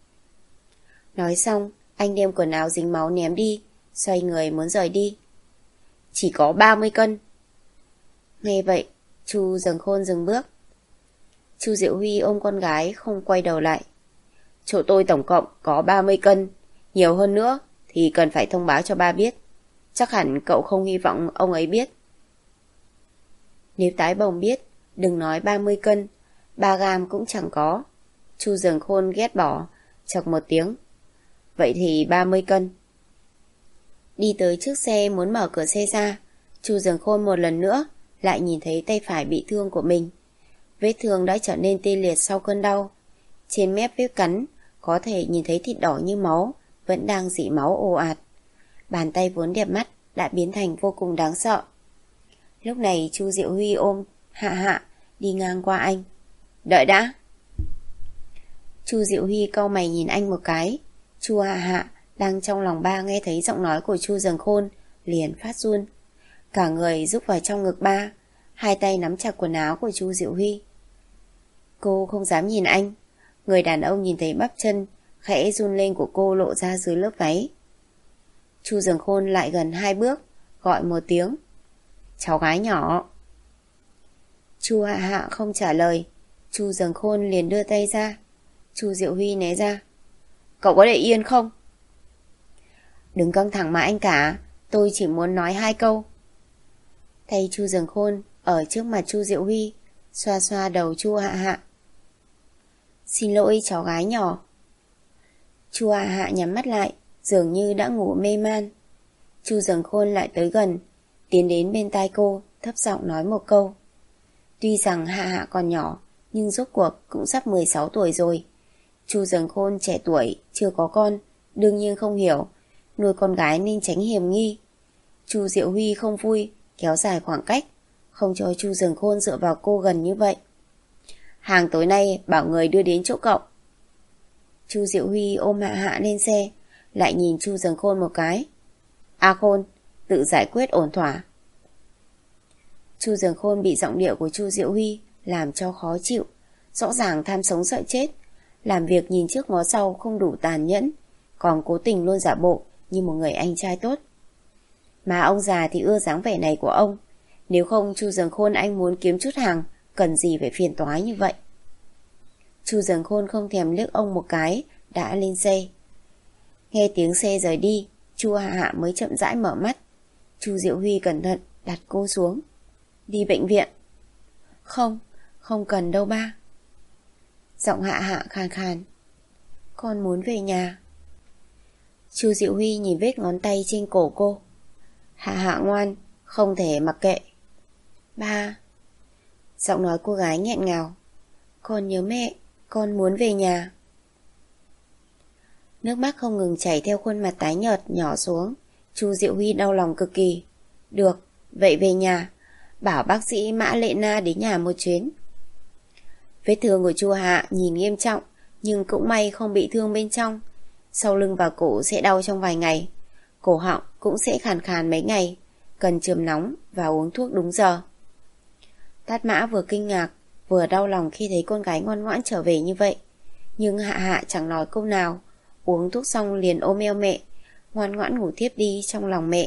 Nói xong, anh đem quần áo dính máu ném đi, xoay người muốn rời đi. Chỉ có ba mươi cân. Nghe vậy, Chu Dường Khôn dừng bước. Chu Diệu Huy ôm con gái không quay đầu lại. Chỗ tôi tổng cộng có ba mươi cân, nhiều hơn nữa thì cần phải thông báo cho ba biết. Chắc hẳn cậu không hy vọng ông ấy biết. Nếu tái bồng biết, đừng nói ba mươi cân, ba gam cũng chẳng có. Chu Dường Khôn ghét bỏ, chọc một tiếng. Vậy thì ba mươi cân. Đi tới trước xe muốn mở cửa xe ra, Chu Dường Khôn một lần nữa lại nhìn thấy tay phải bị thương của mình. Vết thương đã trở nên tê liệt sau cơn đau. Trên mép vết cắn có thể nhìn thấy thịt đỏ như máu vẫn đang rỉ máu ồ ạt. Bàn tay vốn đẹp mắt đã biến thành vô cùng đáng sợ. Lúc này Chu Diệu Huy ôm Hạ Hạ đi ngang qua anh. Đợi đã. Chu Diệu Huy cau mày nhìn anh một cái. Chu Hạ Hạ đang trong lòng ba nghe thấy giọng nói của Chu Dường Khôn liền phát run, cả người rúc vào trong ngực ba, hai tay nắm chặt quần áo của Chu Diệu Huy. Cô không dám nhìn anh. Người đàn ông nhìn thấy bắp chân khẽ run lên của cô lộ ra dưới lớp váy. Chu Dường Khôn lại gần hai bước, gọi một tiếng. Cháu gái nhỏ. Chu Hạ Hạ không trả lời. Chu Dường Khôn liền đưa tay ra. Chu Diệu Huy né ra. Cậu có để yên không? Đừng căng thẳng mà anh cả, tôi chỉ muốn nói hai câu. Tay Chu Dường Khôn ở trước mặt Chu Diệu Huy, xoa xoa đầu Chu Hạ Hạ. Xin lỗi cháu gái nhỏ. Chu Hạ Hạ nhắm mắt lại, dường như đã ngủ mê man. Chu Dường Khôn lại tới gần, tiến đến bên tai cô, thấp giọng nói một câu. Tuy rằng Hạ Hạ còn nhỏ, nhưng rốt cuộc cũng sắp mười sáu tuổi rồi. Chu Dường Khôn trẻ tuổi, chưa có con, đương nhiên không hiểu, nuôi con gái nên tránh hiểm nghi. Chu Diệu Huy không vui, kéo dài khoảng cách, không cho Chu Dường Khôn dựa vào cô gần như vậy. Hàng tối nay bảo người đưa đến chỗ cậu. Chu Diệu Huy ôm Hạ Hạ lên xe, lại nhìn Chu Dường Khôn một cái. A Khôn, tự giải quyết ổn thỏa. Chu Dường Khôn bị giọng điệu của Chu Diệu Huy làm cho khó chịu, rõ ràng tham sống sợ chết, làm việc nhìn trước ngó sau không đủ tàn nhẫn, còn cố tình luôn giả bộ như một người anh trai tốt. Mà ông già thì ưa dáng vẻ này của ông, nếu không Chu Dường Khôn anh muốn kiếm chút hàng, cần gì phải phiền toái như vậy. Chu Dường Khôn không thèm liếc ông một cái, đã lên xe. Nghe tiếng xe rời đi, Chu Hạ Hạ mới chậm rãi mở mắt. Chu Diệu Huy cẩn thận đặt cô xuống. Đi bệnh viện. Không, không cần đâu ba. Giọng Hạ Hạ khàn khàn. Con muốn về nhà. Chu Diệu Huy nhìn vết ngón tay trên cổ cô. Hạ Hạ ngoan, không thể mặc kệ. Ba. Giọng nói cô gái nghẹn ngào. Con nhớ mẹ, con muốn về nhà. Nước mắt không ngừng chảy theo khuôn mặt tái nhợt nhỏ xuống. Chu Diệu Huy đau lòng cực kỳ. Được, vậy về nhà. Bảo bác sĩ Mã Lệ Na đến nhà một chuyến. Vết thương của Chu Hạ nhìn nghiêm trọng, nhưng cũng may không bị thương bên trong. Sau lưng và cổ sẽ đau trong vài ngày, cổ họng cũng sẽ khàn khàn mấy ngày, cần chườm nóng và uống thuốc đúng giờ. Tát Mã vừa kinh ngạc vừa đau lòng khi thấy con gái ngoan ngoãn trở về như vậy, nhưng Hạ Hạ chẳng nói câu nào, uống thuốc xong liền ôm eo mẹ, ngoan ngoãn ngủ tiếp đi trong lòng mẹ.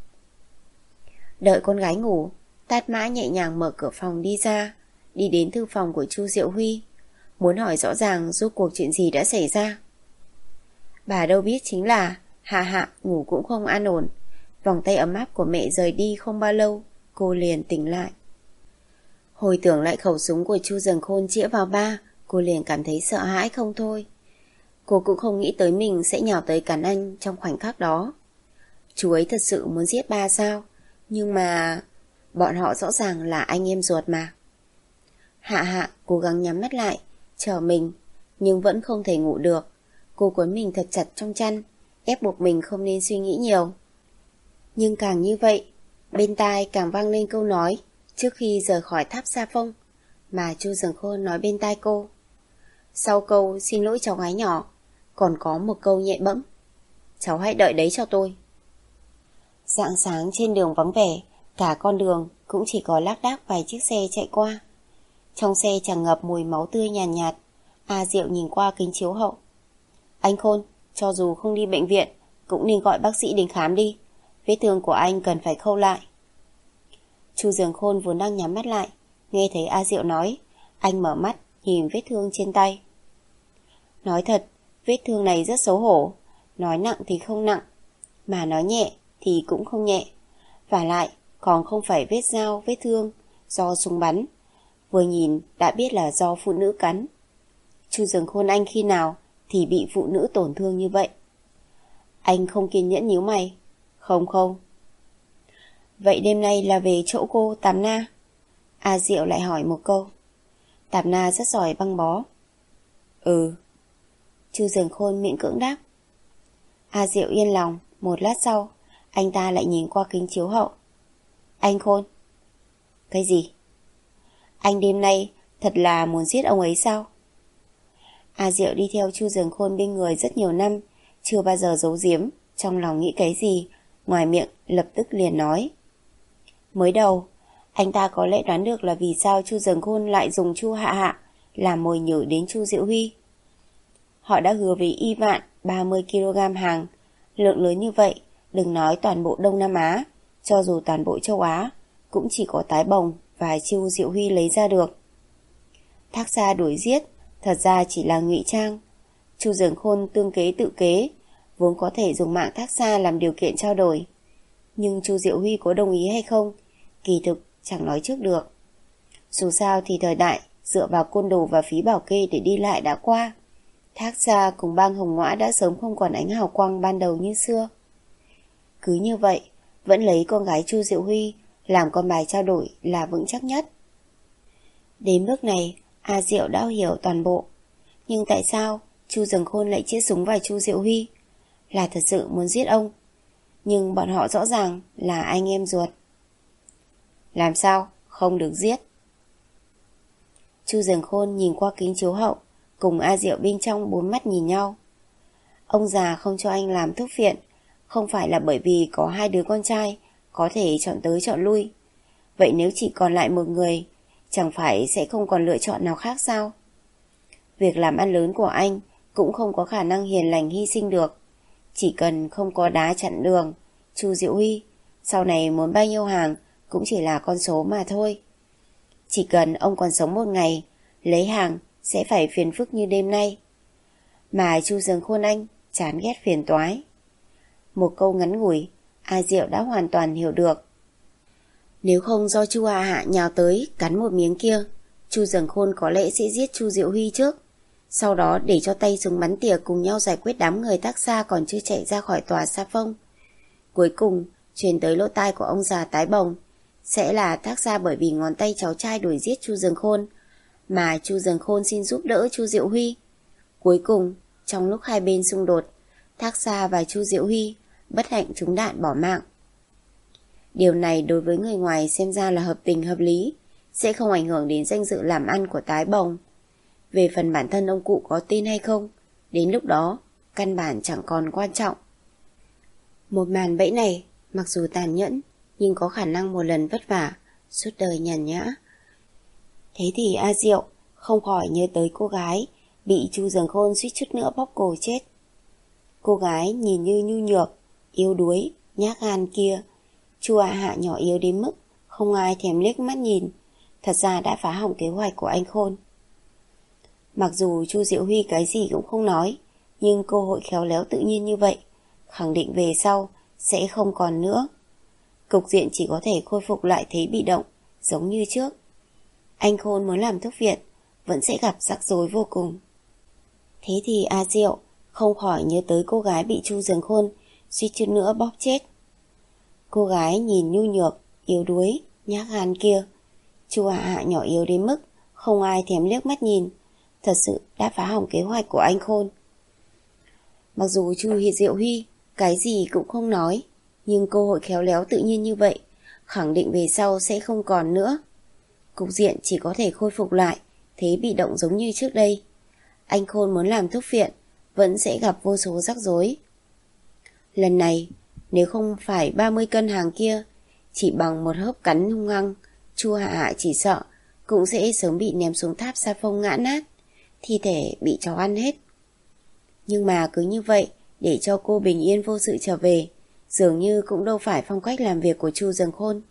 Đợi con gái ngủ, Tát Mã nhẹ nhàng mở cửa phòng đi ra, đi đến thư phòng của Chu Diệu Huy, muốn hỏi rõ ràng rốt cuộc chuyện gì đã xảy ra. Bà đâu biết chính là Hạ Hạ ngủ cũng không an ổn. Vòng tay ấm áp của mẹ rời đi không bao lâu, cô liền tỉnh lại. Hồi tưởng lại khẩu súng của Chu Dường Khôn chĩa vào ba, cô liền cảm thấy sợ hãi không thôi. Cô cũng không nghĩ tới mình sẽ nhào tới cắn anh trong khoảnh khắc đó. Chú ấy thật sự muốn giết ba sao? Nhưng mà bọn họ rõ ràng là anh em ruột mà. Hạ Hạ cố gắng nhắm mắt lại, chờ mình, nhưng vẫn không thể ngủ được. Cô quấn mình thật chặt trong chăn, ép buộc mình không nên suy nghĩ nhiều. Nhưng càng như vậy, bên tai càng vang lên câu nói trước khi rời khỏi tháp Sa Phong mà Chu Dường Khôn nói bên tai cô. Sau câu xin lỗi cháu gái nhỏ, còn có một câu nhẹ bẫng. Cháu hãy đợi đấy cho tôi. Rạng sáng trên đường vắng vẻ, cả con đường cũng chỉ có lác đác vài chiếc xe chạy qua. Trong xe tràn ngập mùi máu tươi nhàn nhạt, nhạt. A Diệu nhìn qua kính chiếu hậu. Anh Khôn, cho dù không đi bệnh viện, cũng nên gọi bác sĩ đến khám đi. Vết thương của anh cần phải khâu lại. Chu Dường Khôn vốn đang nhắm mắt lại, nghe thấy A Diệu nói, anh mở mắt nhìn vết thương trên tay. Nói thật, vết thương này rất xấu hổ. Nói nặng thì không nặng, mà nói nhẹ thì cũng không nhẹ. Vả lại còn không phải vết dao, vết thương do súng bắn. Vừa nhìn đã biết là do phụ nữ cắn. Chu Dường Khôn anh khi nào thì bị phụ nữ tổn thương như vậy? Anh không kiên nhẫn nhíu mày. Không không. Vậy đêm nay là về chỗ cô Tàm Na? A Diệu lại hỏi một câu. Tàm Na rất giỏi băng bó. Ừ. Chu Dường Khôn miễn cưỡng đáp. A Diệu yên lòng. Một lát sau, anh ta lại nhìn qua kính chiếu hậu. Anh Khôn. Cái gì? Anh đêm nay thật là muốn giết ông ấy sao? A Diệu đi theo Chu Dường Khôn bên người rất nhiều năm, chưa bao giờ giấu giếm trong lòng nghĩ cái gì, ngoài miệng lập tức liền nói. Mới đầu, anh ta có lẽ đoán được là vì sao Chu Dường Khôn lại dùng Chu Hạ Hạ làm mồi nhử đến Chu Diệu Huy. Họ đã hứa với Y Vạn ba mươi ki lô gam hàng, lượng lớn như vậy, đừng nói toàn bộ Đông Nam Á, cho dù toàn bộ châu Á, cũng chỉ có Tái Bồng và Chu Diệu Huy lấy ra được. Thác Sa đuổi giết, thật ra chỉ là ngụy trang. Chu Dường Khôn tương kế tự kế, vốn có thể dùng mạng Thác Sa làm điều kiện trao đổi. Nhưng Chu Diệu Huy có đồng ý hay không, kỳ thực chẳng nói trước được. Dù sao thì thời đại dựa vào côn đồ và phí bảo kê để đi lại đã qua. Thác Sa cùng bang Hồng Ngõa đã sớm không còn ánh hào quang ban đầu như xưa. Cứ như vậy, vẫn lấy con gái Chu Diệu Huy làm con bài trao đổi là vững chắc nhất. Đến bước này, A Diệu đã hiểu toàn bộ. Nhưng tại sao Chu Dường Khôn lại chĩa súng vào Chu Diệu Huy? Là thật sự muốn giết ông. Nhưng bọn họ rõ ràng là anh em ruột. Làm sao không được giết? Chu Dường Khôn nhìn qua kính chiếu hậu, cùng A Diệu bên trong bốn mắt nhìn nhau. Ông già không cho anh làm thuốc viện, không phải là bởi vì có hai đứa con trai có thể chọn tới chọn lui. Vậy nếu chỉ còn lại một người, chẳng phải sẽ không còn lựa chọn nào khác sao? Việc làm ăn lớn của anh cũng không có khả năng hiền lành hy sinh được. Chỉ cần không có đá chặn đường, Chu Diệu Huy sau này muốn bao nhiêu hàng cũng chỉ là con số mà thôi. Chỉ cần ông còn sống một ngày, lấy hàng sẽ phải phiền phức như đêm nay. Mà Chu Dương Khôn anh chán ghét phiền toái. Một câu ngắn ngủi, A Diệu đã hoàn toàn hiểu được. Nếu không do Chu Hạ Hạ nhào tới cắn một miếng kia, Chu Dương Khôn có lẽ sẽ giết Chu Diệu Huy trước, sau đó để cho tay súng bắn tỉa cùng nhau giải quyết đám người tác xa còn chưa chạy ra khỏi tòa Sa Phong. Cuối cùng truyền tới lỗ tai của ông già tái bồng sẽ là tác xa bởi vì ngón tay cháu trai đuổi giết Chu Dương Khôn, mà Chu Dương Khôn xin giúp đỡ Chu Diệu Huy. Cuối cùng trong lúc hai bên xung đột, Thác Sa và Chu Diệu Huy bất hạnh trúng đạn bỏ mạng. Điều này đối với người ngoài xem ra là hợp tình hợp lý, sẽ không ảnh hưởng đến danh dự làm ăn của tái bồng. Về phần bản thân ông cụ có tin hay không, đến lúc đó căn bản chẳng còn quan trọng. Một màn bẫy này mặc dù tàn nhẫn, nhưng có khả năng một lần vất vả, suốt đời nhàn nhã. Thế thì A Diệu không khỏi nhớ tới cô gái bị Chu Dương Khôn suýt chút nữa bóp cổ chết. Cô gái nhìn như nhu nhược, yếu đuối, nhát gan kia, Chu Hạ Hạ nhỏ yếu đến mức không ai thèm liếc mắt nhìn, thật ra đã phá hỏng kế hoạch của anh Khôn. Mặc dù Chu Diệu Huy cái gì cũng không nói, nhưng cơ hội khéo léo tự nhiên như vậy khẳng định về sau sẽ không còn nữa. Cục diện chỉ có thể khôi phục lại thế bị động giống như trước. Anh Khôn muốn làm thuốc viện vẫn sẽ gặp rắc rối vô cùng. Thế thì A Diệu không khỏi nhớ tới cô gái bị Chu Dương Khôn suýt chút nữa bóp chết. Cô gái nhìn nhu nhược, yếu đuối, nhát gan kia, Chu Hạ Hạ nhỏ yếu đến mức không ai thèm liếc mắt nhìn, thật sự đã phá hỏng kế hoạch của anh Khôn. Mặc dù Chu Diệu Huy cái gì cũng không nói, nhưng cơ hội khéo léo tự nhiên như vậy khẳng định về sau sẽ không còn nữa. Cục diện chỉ có thể khôi phục lại thế bị động giống như trước đây. Anh Khôn muốn làm thuốc viện vẫn sẽ gặp vô số rắc rối. Lần này nếu không phải ba mươi cân hàng kia, chỉ bằng một hớp cắn hung hăng, Chu Hạ Hạ chỉ sợ cũng sẽ sớm bị ném xuống tháp Sa Phong ngã nát, thi thể bị chó ăn hết. Nhưng mà cứ như vậy để cho cô bình yên vô sự trở về, dường như cũng đâu phải phong cách làm việc của Chu Dương Khôn.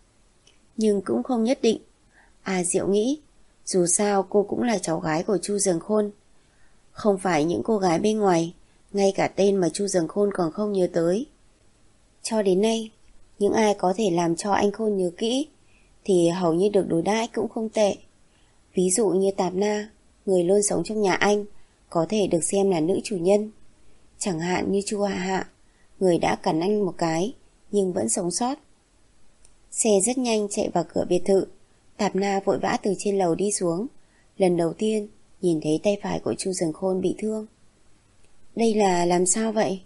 Nhưng cũng không nhất định. À Diệu nghĩ, dù sao cô cũng là cháu gái của Chu Dương Khôn, không phải những cô gái bên ngoài, ngay cả tên mà Chu Dương Khôn còn không nhớ tới. Cho đến nay, những ai có thể làm cho anh Khôn nhớ kỹ thì hầu như được đối đãi cũng không tệ. Ví dụ như Tạp Na, người luôn sống trong nhà anh, có thể được xem là nữ chủ nhân. Chẳng hạn như Chu Hạ Hạ, người đã cắn anh một cái nhưng vẫn sống sót. Xe rất nhanh chạy vào cửa biệt thự. Tạp Na vội vã từ trên lầu đi xuống, lần đầu tiên nhìn thấy tay phải của Chu Dương Khôn bị thương. Đây là làm sao vậy?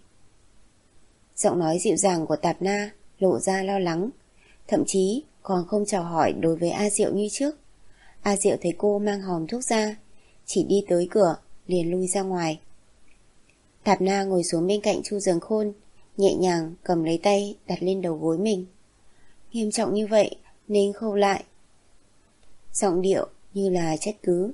Giọng nói dịu dàng của Tạp Na lộ ra lo lắng, thậm chí còn không chào hỏi đối với A Diệu như trước. A Diệu thấy cô mang hòm thuốc ra, chỉ đi tới cửa liền lui ra ngoài. Tạp Na ngồi xuống bên cạnh Chu Dương Khôn, nhẹ nhàng cầm lấy tay đặt lên đầu gối mình. Nghiêm trọng như vậy nên khâu lại. Giọng điệu như là trách cứ.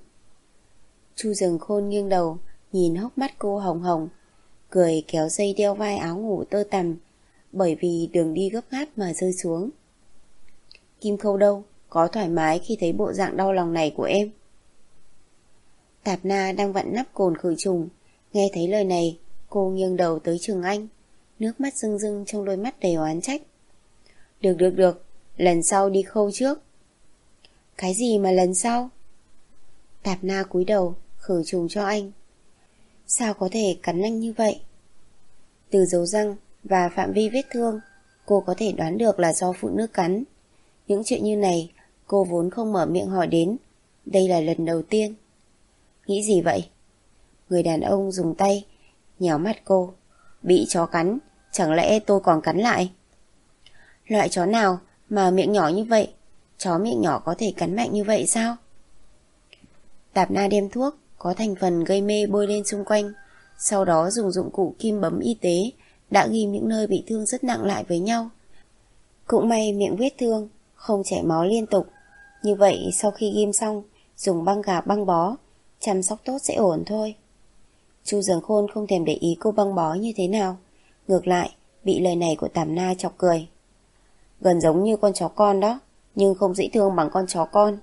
Chu Dương Khôn nghiêng đầu nhìn hốc mắt cô hồng hồng, cười kéo dây đeo vai áo ngủ tơ tằm, bởi vì đường đi gấp gáp mà rơi xuống. Kim khâu đâu, có thoải mái khi thấy bộ dạng đau lòng này của em? Tạp Na đang vặn nắp cồn khử trùng, nghe thấy lời này, cô nghiêng đầu tới Trường Anh, nước mắt rưng rưng trong đôi mắt đầy oán trách. Được được được, lần sau đi khâu trước. Cái gì mà lần sau? Tạp Na cúi đầu khử trùng cho anh. Sao có thể cắn anh như vậy? Từ dấu răng và phạm vi vết thương, cô có thể đoán được là do phụ nữ cắn. Những chuyện như này cô vốn không mở miệng hỏi đến, đây là lần đầu tiên. Nghĩ gì vậy? Người đàn ông dùng tay nhéo mặt cô. Bị chó cắn, chẳng lẽ tôi còn cắn lại? Loại chó nào mà miệng nhỏ như vậy? Chó miệng nhỏ có thể cắn mạnh như vậy sao? Tạp Na đem thuốc có thành phần gây mê bôi lên xung quanh, sau đó dùng dụng cụ kim bấm y tế đã ghim những nơi bị thương rất nặng lại với nhau. Cũng may miệng vết thương không chảy máu liên tục. Như vậy sau khi ghim xong, dùng băng gạc băng bó, chăm sóc tốt sẽ ổn thôi. Chu Dường Khôn không thèm để ý cô băng bó như thế nào, ngược lại bị lời này của Tạp Na chọc cười. Gần giống như con chó con đó, nhưng không dễ thương bằng con chó con.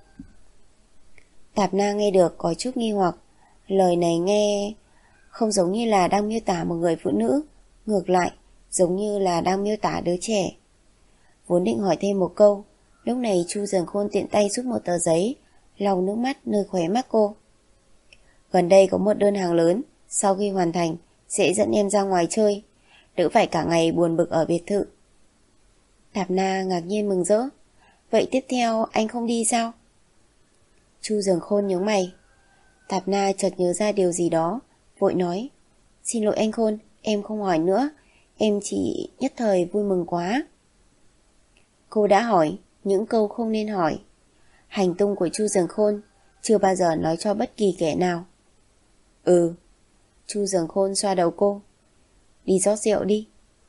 Tạp Na nghe được có chút nghi hoặc. Lời này nghe không giống như là đang miêu tả một người phụ nữ, ngược lại giống như là đang miêu tả đứa trẻ. Vốn định hỏi thêm một câu, lúc này Chu Dường Khôn tiện tay rút một tờ giấy, lau nước mắt nơi khóe mắt cô. Gần đây có một đơn hàng lớn, sau khi hoàn thành sẽ dẫn em ra ngoài chơi, đỡ phải cả ngày buồn bực ở biệt thự. Tạp Na ngạc nhiên mừng rỡ. Vậy tiếp theo anh không đi sao? Chu Dường Khôn nhướng mày. Tạp Na chợt nhớ ra điều gì đó, vội nói. Xin lỗi anh Khôn, em không hỏi nữa, em chỉ nhất thời vui mừng quá. Cô đã hỏi những câu không nên hỏi. Hành tung của Chu Dường Khôn chưa bao giờ nói cho bất kỳ kẻ nào. Ừ. Chu Dường Khôn xoa đầu cô. Đi rót rượu đi.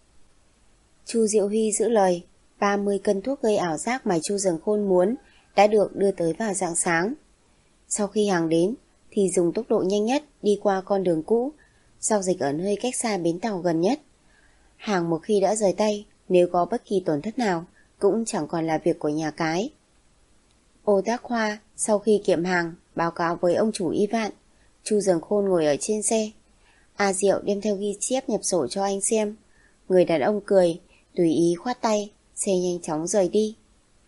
Chu Diệu Huy giữ lời. ba mươi cân thuốc gây ảo giác mà Chu Dường Khôn muốn đã được đưa tới vào rạng sáng. Sau khi hàng đến thì dùng tốc độ nhanh nhất đi qua con đường cũ, giao dịch ở nơi cách xa bến tàu gần nhất. Hàng một khi đã rời tay, nếu có bất kỳ tổn thất nào cũng chẳng còn là việc của nhà cái. Ô Tác Khoa sau khi kiểm hàng báo cáo với ông chủ Y Vạn. Chu Dường Khôn ngồi ở trên xe. A Diệu đem theo ghi chép nhập sổ cho anh xem. Người đàn ông cười, tùy ý khoát tay, xe nhanh chóng rời đi.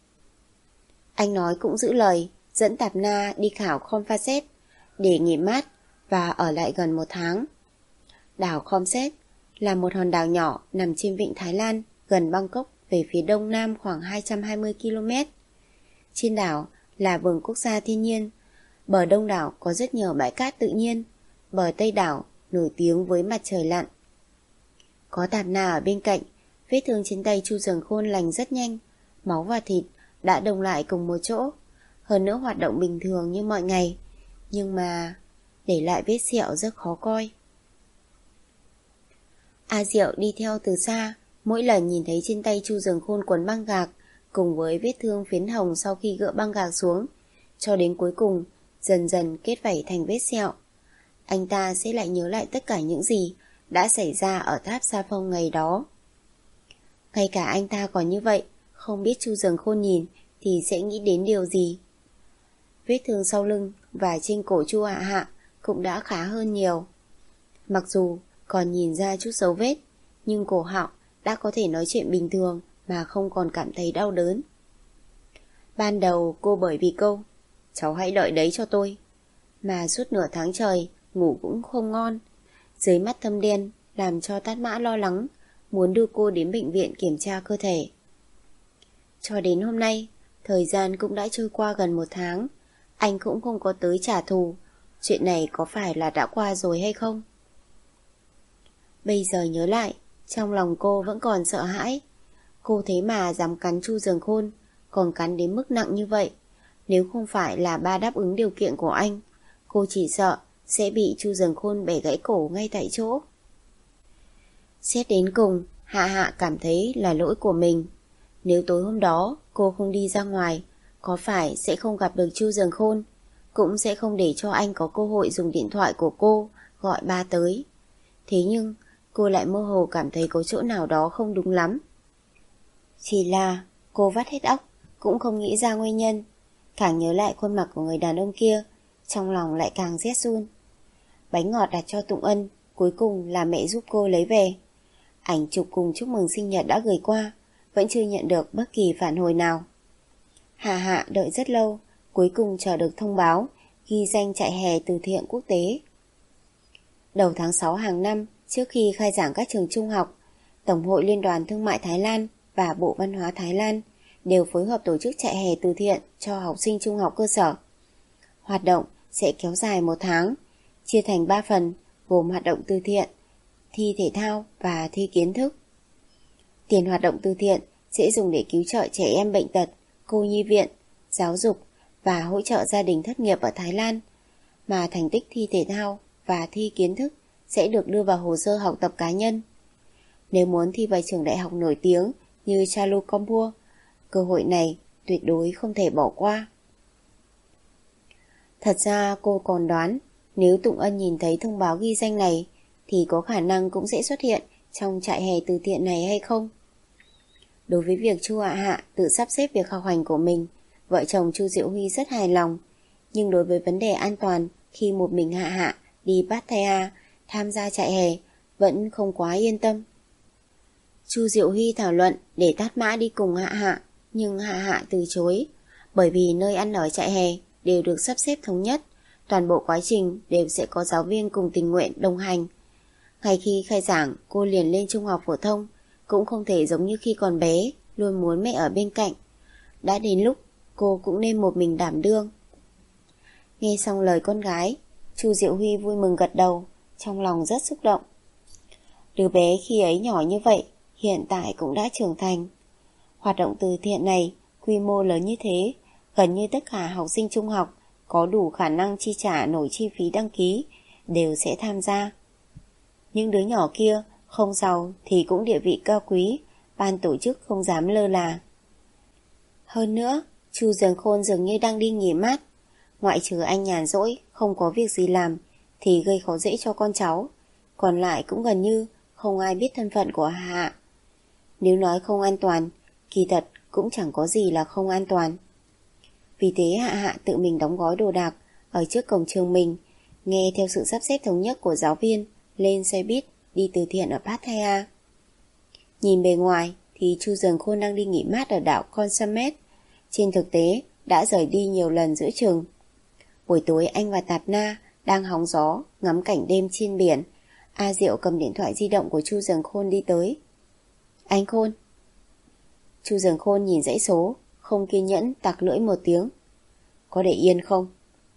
Anh nói cũng giữ lời, dẫn Tạp Na đi khảo Khamphasset để nghỉ mát và ở lại gần một tháng. Đảo Khamphasset là một hòn đảo nhỏ nằm trên vịnh Thái Lan, gần Bangkok về phía đông nam khoảng hai trăm hai mươi ki lô mét. Trên đảo là vườn quốc gia thiên nhiên. Bờ đông đảo có rất nhiều bãi cát tự nhiên. Bờ tây đảo nổi tiếng với mặt trời lặn. Có Tạp Na ở bên cạnh, vết thương trên tay Chu Dường Khôn lành rất nhanh. Máu và thịt đã đông lại cùng một chỗ. Hơn nữa hoạt động bình thường như mọi ngày, nhưng mà để lại vết sẹo rất khó coi. A Diệu đi theo từ xa, mỗi lần nhìn thấy trên tay Chu Dường Khôn quấn băng gạc cùng với vết thương phiến hồng sau khi gỡ băng gạc xuống, cho đến cuối cùng dần dần kết vảy thành vết sẹo. Anh ta sẽ lại nhớ lại tất cả những gì đã xảy ra ở tháp Sa Phong ngày đó. Ngay cả anh ta còn như vậy, không biết Chu Dường Khôn nhìn thì sẽ nghĩ đến điều gì. Vết thương sau lưng và trên cổ Chu Hạ Hạ cũng đã khá hơn nhiều. Mặc dù còn nhìn ra chút dấu vết, nhưng cổ họng đã có thể nói chuyện bình thường mà không còn cảm thấy đau đớn. Ban đầu cô bởi vì câu cháu hãy đợi đấy cho tôi mà suốt nửa tháng trời ngủ cũng không ngon. Dưới mắt thâm đen làm cho Tát Mã lo lắng, muốn đưa cô đến bệnh viện kiểm tra cơ thể. Cho đến hôm nay, thời gian cũng đã trôi qua gần một tháng, anh cũng không có tới trả thù. Chuyện này có phải là đã qua rồi hay không? Bây giờ nhớ lại, trong lòng cô vẫn còn sợ hãi. Cô thế mà dám cắn Chu Dường Khôn, còn cắn đến mức nặng như vậy. Nếu không phải là ba đáp ứng điều kiện của anh, cô chỉ sợ sẽ bị Chu Dường Khôn bẻ gãy cổ ngay tại chỗ. Xét đến cùng, Hạ Hạ cảm thấy là lỗi của mình. Nếu tối hôm đó cô không đi ra ngoài, có phải sẽ không gặp được Chu Dường Khôn, cũng sẽ không để cho anh có cơ hội dùng điện thoại của cô gọi ba tới. Thế nhưng cô lại mơ hồ cảm thấy có chỗ nào đó không đúng lắm. Chỉ là cô vắt hết óc cũng không nghĩ ra nguyên nhân. Càng nhớ lại khuôn mặt của người đàn ông kia, trong lòng lại càng rét run. Bánh ngọt đặt cho Tụng Ân cuối cùng là mẹ giúp cô lấy về. Ảnh chụp cùng chúc mừng sinh nhật đã gửi qua, vẫn chưa nhận được bất kỳ phản hồi nào. Hạ Hạ đợi rất lâu, cuối cùng chờ được thông báo ghi danh chạy hè từ thiện quốc tế. Đầu tháng sáu hàng năm, trước khi khai giảng các trường trung học, Tổng hội Liên đoàn Thương mại Thái Lan và Bộ Văn hóa Thái Lan đều phối hợp tổ chức chạy hè từ thiện cho học sinh trung học cơ sở. Hoạt động sẽ kéo dài một tháng, chia thành ba phần gồm hoạt động từ thiện, thi thể thao và thi kiến thức. Tiền hoạt động từ thiện sẽ dùng để cứu trợ trẻ em bệnh tật, cô nhi viện, giáo dục và hỗ trợ gia đình thất nghiệp ở Thái Lan, mà thành tích thi thể thao và thi kiến thức sẽ được đưa vào hồ sơ học tập cá nhân. Nếu muốn thi vào trường đại học nổi tiếng như Chalukumpur, cơ hội này tuyệt đối không thể bỏ qua. Thật ra cô còn đoán nếu Tụng Ân nhìn thấy thông báo ghi danh này thì có khả năng cũng sẽ xuất hiện trong trại hè từ thiện này hay không. Đối với việc Chu Hạ Hạ tự sắp xếp việc học hành của mình, vợ chồng Chu Diệu Huy rất hài lòng. Nhưng đối với vấn đề an toàn khi một mình Hạ Hạ đi Pattaya tham gia trại hè vẫn không quá yên tâm. Chu Diệu Huy thảo luận để Tát Mã đi cùng Hạ Hạ, nhưng Hạ Hạ từ chối, bởi vì nơi ăn ở trại hè đều được sắp xếp thống nhất, toàn bộ quá trình đều sẽ có giáo viên cùng tình nguyện đồng hành. Ngay khi khai giảng, cô liền lên trung học phổ thông, cũng không thể giống như khi còn bé, luôn muốn mẹ ở bên cạnh. Đã đến lúc cô cũng nên một mình đảm đương. Nghe xong lời con gái, Chu Diệu Huy vui mừng gật đầu, trong lòng rất xúc động. Đứa bé khi ấy nhỏ như vậy, hiện tại cũng đã trưởng thành. Hoạt động từ thiện này, quy mô lớn như thế, gần như tất cả học sinh trung học có đủ khả năng chi trả nổi chi phí đăng ký đều sẽ tham gia. Những đứa nhỏ kia không giàu thì cũng địa vị cao quý, ban tổ chức không dám lơ là. Hơn nữa, Chu Dường Khôn dường như đang đi nghỉ mát. Ngoại trừ anh nhàn rỗi, không có việc gì làm thì gây khó dễ cho con cháu, còn lại cũng gần như không ai biết thân phận của Hạ Hạ. Nếu nói không an toàn, kỳ thật cũng chẳng có gì là không an toàn. Vì thế Hạ Hạ tự mình đóng gói đồ đạc ở trước cổng trường mình, nghe theo sự sắp xếp thống nhất của giáo viên, lên xe buýt đi từ thiện ở Pattaya. Nhìn bề ngoài thì Chu Dường Khôn đang đi nghỉ mát ở đảo Consamet, trên thực tế đã rời đi nhiều lần giữa chừng. Buổi tối anh và Tạp Na đang hóng gió ngắm cảnh đêm trên biển. A Diệu cầm điện thoại di động của Chu Dường Khôn đi tới. Anh Khôn. Chu Dường Khôn nhìn dãy số, không kiên nhẫn tặc lưỡi một tiếng. Có để yên không?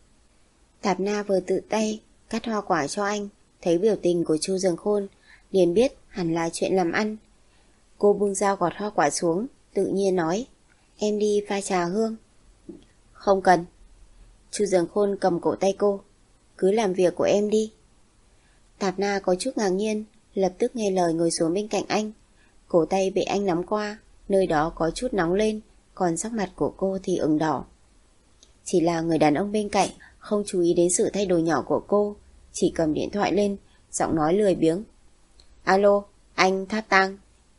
Tạp Na vừa tự tay cắt hoa quả cho anh, thấy biểu tình của Chu Dường Khôn liền biết hẳn là chuyện làm ăn. Cô buông dao gọt hoa quả xuống, tự nhiên nói, em đi pha trà hương. Không cần. Chu Dường Khôn cầm cổ tay cô, cứ làm việc của em đi. Tạp Na có chút ngạc nhiên, lập tức nghe lời ngồi xuống bên cạnh anh. Cổ tay bị anh nắm qua, nơi đó có chút nóng lên, còn sắc mặt của cô thì ửng đỏ. Chỉ là người đàn ông bên cạnh không chú ý đến sự thay đổi nhỏ của cô, chỉ cầm điện thoại lên, giọng nói lười biếng. Alo, anh Tháp Tang.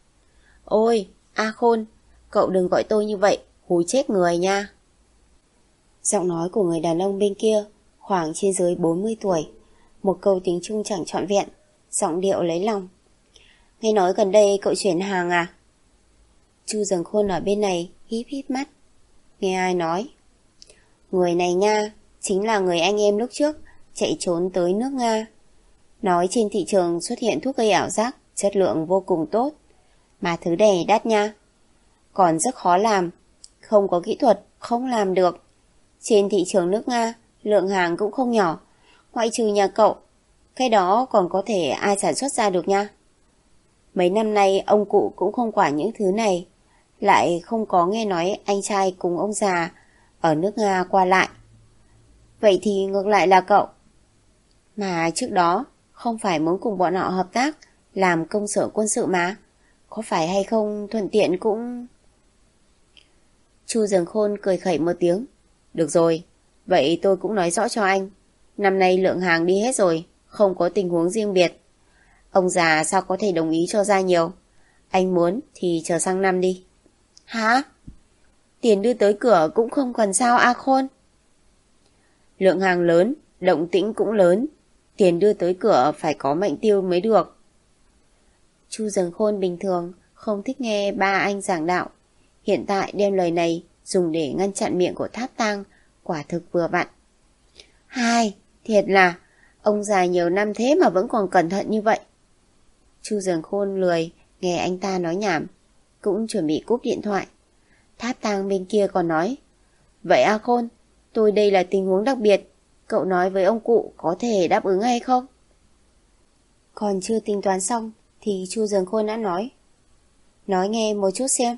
Ôi, A Khôn, cậu đừng gọi tôi như vậy, hù chết người nha. Giọng nói của người đàn ông bên kia khoảng trên dưới bốn mươi tuổi, một câu tiếng Trung chẳng trọn vẹn, giọng điệu lấy lòng. Nghe nói gần đây cậu chuyển hàng à? Chu Dường Khôn ở bên này híp híp mắt. Nghe ai nói? Người này nha, chính là người anh em lúc trước chạy trốn tới nước Nga. Nói trên thị trường xuất hiện thuốc gây ảo giác, chất lượng vô cùng tốt, mà thứ này đắt nha. Còn rất khó làm, không có kỹ thuật không làm được. Trên thị trường nước Nga, lượng hàng cũng không nhỏ, ngoại trừ nhà cậu, cái đó còn có thể ai sản xuất ra được nha. Mấy năm nay ông cụ cũng không quản những thứ này, lại không có nghe nói anh trai cùng ông già ở nước Nga qua lại. Vậy thì ngược lại là cậu. Mà trước đó không phải muốn cùng bọn họ hợp tác làm công sở quân sự mà, có phải hay không thuận tiện cũng... Chu Dường Khôn cười khẩy một tiếng. Được rồi, vậy tôi cũng nói rõ cho anh. Năm nay lượng hàng đi hết rồi, không có tình huống riêng biệt. Ông già sao có thể đồng ý cho ra nhiều. Anh muốn thì chờ sang năm đi. Hả? Tiền đưa tới cửa cũng không còn sao A Khôn? Lượng hàng lớn, động tĩnh cũng lớn, tiền đưa tới cửa phải có mệnh tiêu mới được. Chu Dường Khôn bình thường không thích nghe ba anh giảng đạo, hiện tại đem lời này dùng để ngăn chặn miệng của Tháp Tang, quả thực vừa vặn. Hai, thiệt là ông già nhiều năm thế mà vẫn còn cẩn thận như vậy. Chu Dường Khôn lười nghe anh ta nói nhảm, cũng chuẩn bị cúp điện thoại. Tháp Tang bên kia còn nói, vậy A Khôn, tôi đây là tình huống đặc biệt, cậu nói với ông cụ có thể đáp ứng hay không? Còn chưa tính toán xong thì Chu Dường Khôn đã nói. Nói nghe một chút xem.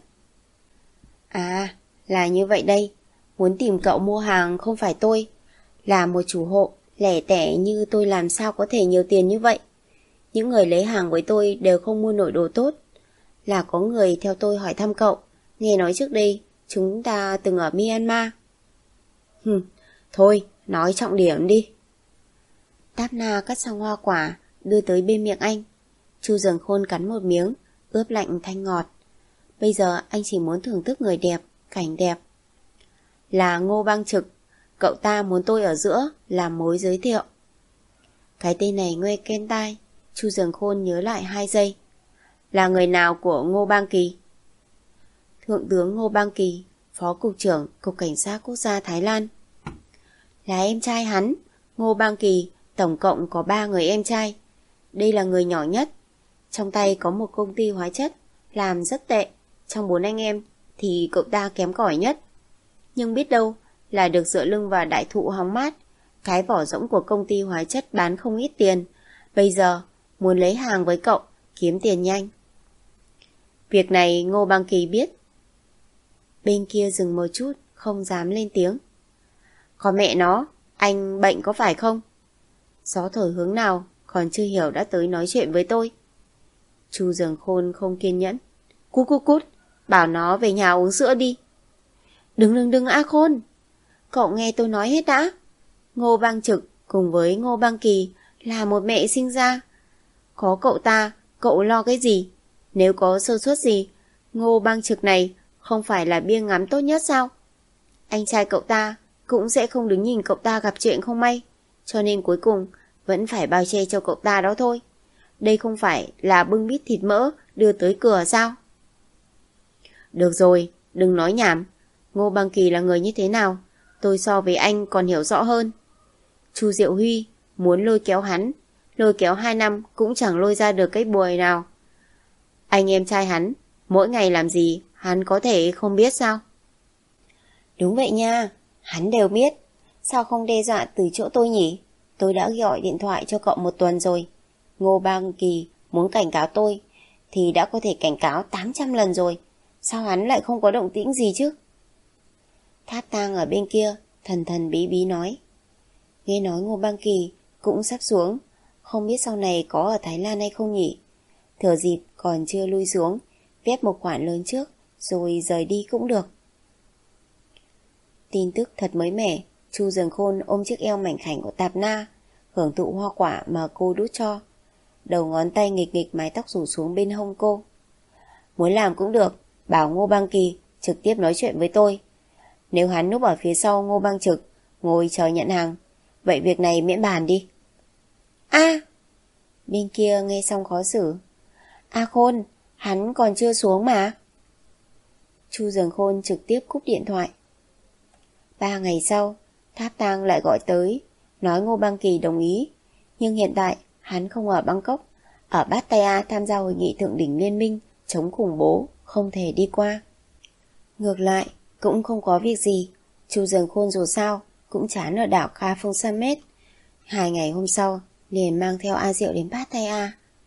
À, là như vậy đây, muốn tìm cậu mua hàng không phải tôi, là một chủ hộ lẻ tẻ như tôi làm sao có thể nhiều tiền như vậy. Những người lấy hàng với tôi đều không mua nổi đồ tốt. Là có người theo tôi hỏi thăm cậu, nghe nói trước đây chúng ta từng ở Myanmar. Hừm, thôi, nói trọng điểm đi. Táp Na cắt xong hoa quả, đưa tới bên miệng anh. Chu Dường Khôn cắn một miếng, ướp lạnh thanh ngọt. Bây giờ anh chỉ muốn thưởng thức người đẹp, cảnh đẹp. Là Ngô Bang Trực, cậu ta muốn tôi ở giữa làm mối giới thiệu. Cái tên này nghe quen tai. Chu Dường Khôn nhớ lại hai giây. Là người nào của Ngô Bang Kỳ? Thượng tướng Ngô Bang Kỳ, Phó Cục trưởng Cục Cảnh sát Quốc gia Thái Lan. Là em trai hắn. Ngô Bang Kỳ tổng cộng có ba người em trai. Đây là người nhỏ nhất. Trong tay có một công ty hóa chất, làm rất tệ. Trong bốn anh em thì cậu ta kém cỏi nhất. Nhưng biết đâu là được dựa lưng vào đại thụ hóng mát. Cái vỏ rỗng của công ty hóa chất bán không ít tiền. Bây giờ muốn lấy hàng với cậu, kiếm tiền nhanh. Việc này Ngô Bang Kỳ biết. Bên kia dừng một chút, không dám lên tiếng. Có mẹ nó, anh bệnh có phải không? Gió thổi hướng nào, còn chưa hiểu đã tới nói chuyện với tôi. Chu Dường Khôn không kiên nhẫn. Cút cút cút, bảo nó về nhà uống sữa đi. Đừng đừng đừng A Khôn. Cậu nghe tôi nói hết đã. Ngô Bang Trực cùng với Ngô Bang Kỳ là một mẹ sinh ra. Có cậu ta, cậu lo cái gì? Nếu có sơ suất gì, Ngô Bang Trực này không phải là bia ngắm tốt nhất sao? Anh trai cậu ta cũng sẽ không đứng nhìn cậu ta gặp chuyện không may, cho nên cuối cùng vẫn phải bao che cho cậu ta đó thôi. Đây không phải là bưng bít thịt mỡ đưa tới cửa sao? Được rồi, đừng nói nhảm. Ngô Bang Kỳ là người như thế nào, tôi so với anh còn hiểu rõ hơn. Chu Diệu Huy muốn lôi kéo hắn, lôi kéo hai năm cũng chẳng lôi ra được cái bùi nào. Anh em trai hắn mỗi ngày làm gì hắn có thể không biết sao? Đúng vậy nha, hắn đều biết. Sao không đe dọa từ chỗ tôi nhỉ? Tôi đã gọi điện thoại cho cậu một tuần rồi. Ngô Bang Kỳ muốn cảnh cáo tôi thì đã có thể cảnh cáo tám trăm lần rồi. Sao hắn lại không có động tĩnh gì chứ? Tháp Tang ở bên kia thần thần bí bí nói. Nghe nói Ngô Bang Kỳ cũng sắp xuống, không biết sau này có ở Thái Lan hay không nhỉ? Thừa dịp còn chưa lui xuống, vét một khoản lớn trước rồi rời đi cũng được. Tin tức thật mới mẻ. Chu Dường Khôn ôm chiếc eo mảnh khảnh của Tạp Na, hưởng thụ hoa quả mà cô đút cho. Đầu ngón tay nghịch nghịch mái tóc rủ xuống bên hông cô. Muốn làm cũng được, bảo Ngô Bang Kỳ trực tiếp nói chuyện với tôi. Nếu hắn núp ở phía sau Ngô Bang Trực ngồi chờ nhận hàng, vậy việc này miễn bàn đi. A! Bên kia nghe xong khó xử. A Khôn, hắn còn chưa xuống mà. Chu Dường Khôn trực tiếp cúp điện thoại. Ba ngày sau, Tháp Tang lại gọi tới, nói Ngô Bang Kỳ đồng ý, nhưng hiện tại hắn không ở Bangkok, ở Pattaya tham gia hội nghị thượng đỉnh liên minh chống khủng bố, không thể đi qua. Ngược lại, cũng không có việc gì. Chu Dường Khôn dù sao cũng chán ở đảo Kha Phong Samet. Hai ngày hôm sau liền mang theo A Diệu đến Pattaya.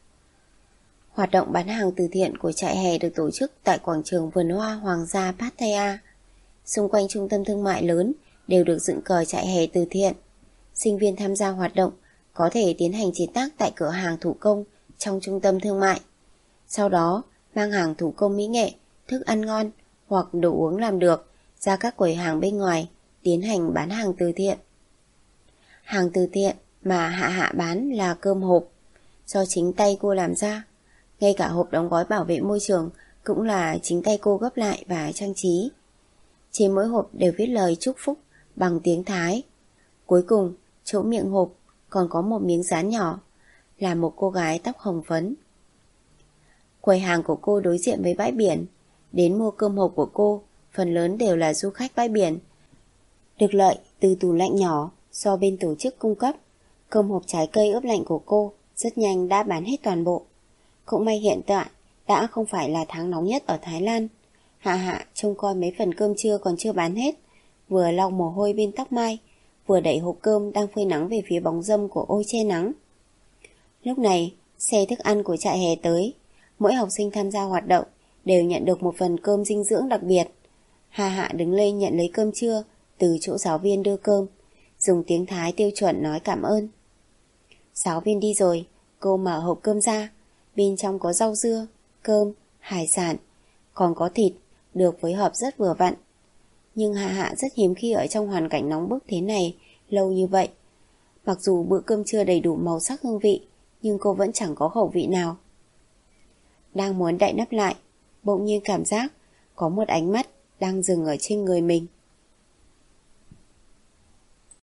Hoạt động bán hàng từ thiện của trại hè được tổ chức tại quảng trường vườn hoa Hoàng gia Pattaya. Xung quanh trung tâm thương mại lớn đều được dựng cờ trại hè từ thiện. Sinh viên tham gia hoạt động có thể tiến hành chế tác tại cửa hàng thủ công trong trung tâm thương mại. Sau đó mang hàng thủ công mỹ nghệ, thức ăn ngon hoặc đồ uống làm được ra các quầy hàng bên ngoài tiến hành bán hàng từ thiện. Hàng từ thiện mà Hạ Hạ bán là cơm hộp, do chính tay cô làm ra. Ngay cả hộp đóng gói bảo vệ môi trường cũng là chính tay cô gấp lại và trang trí. Trên mỗi hộp đều viết lời chúc phúc bằng tiếng Thái. Cuối cùng, chỗ miệng hộp còn có một miếng dán nhỏ, là một cô gái tóc hồng phấn. Quầy hàng của cô đối diện với bãi biển. Đến mua cơm hộp của cô, phần lớn đều là du khách bãi biển, được lợi từ tủ lạnh nhỏ do bên tổ chức cung cấp. Cơm hộp trái cây ướp lạnh của cô rất nhanh đã bán hết toàn bộ. Cũng may hiện tại đã không phải là tháng nóng nhất ở Thái Lan. Hạ Hạ trông coi mấy phần cơm trưa còn chưa bán hết, vừa lau mồ hôi bên tóc mai, vừa đẩy hộp cơm đang phơi nắng về phía bóng râm của ô che nắng. Lúc này, xe thức ăn của trại hè tới. Mỗi học sinh tham gia hoạt động đều nhận được một phần cơm dinh dưỡng đặc biệt. Hạ Hạ đứng lên nhận lấy cơm trưa từ chỗ giáo viên đưa cơm, dùng tiếng Thái tiêu chuẩn nói cảm ơn. Giáo viên đi rồi, cô mở hộp cơm ra. Bên trong có rau dưa, cơm, hải sản, còn có thịt, được phối hợp rất vừa vặn. Nhưng Hạ Hạ rất hiếm khi ở trong hoàn cảnh nóng bức thế này lâu như vậy. Mặc dù bữa cơm trưa đầy đủ màu sắc hương vị, nhưng cô vẫn chẳng có khẩu vị nào. Đang muốn đậy nắp lại, bỗng nhiên cảm giác có một ánh mắt đang dừng ở trên người mình.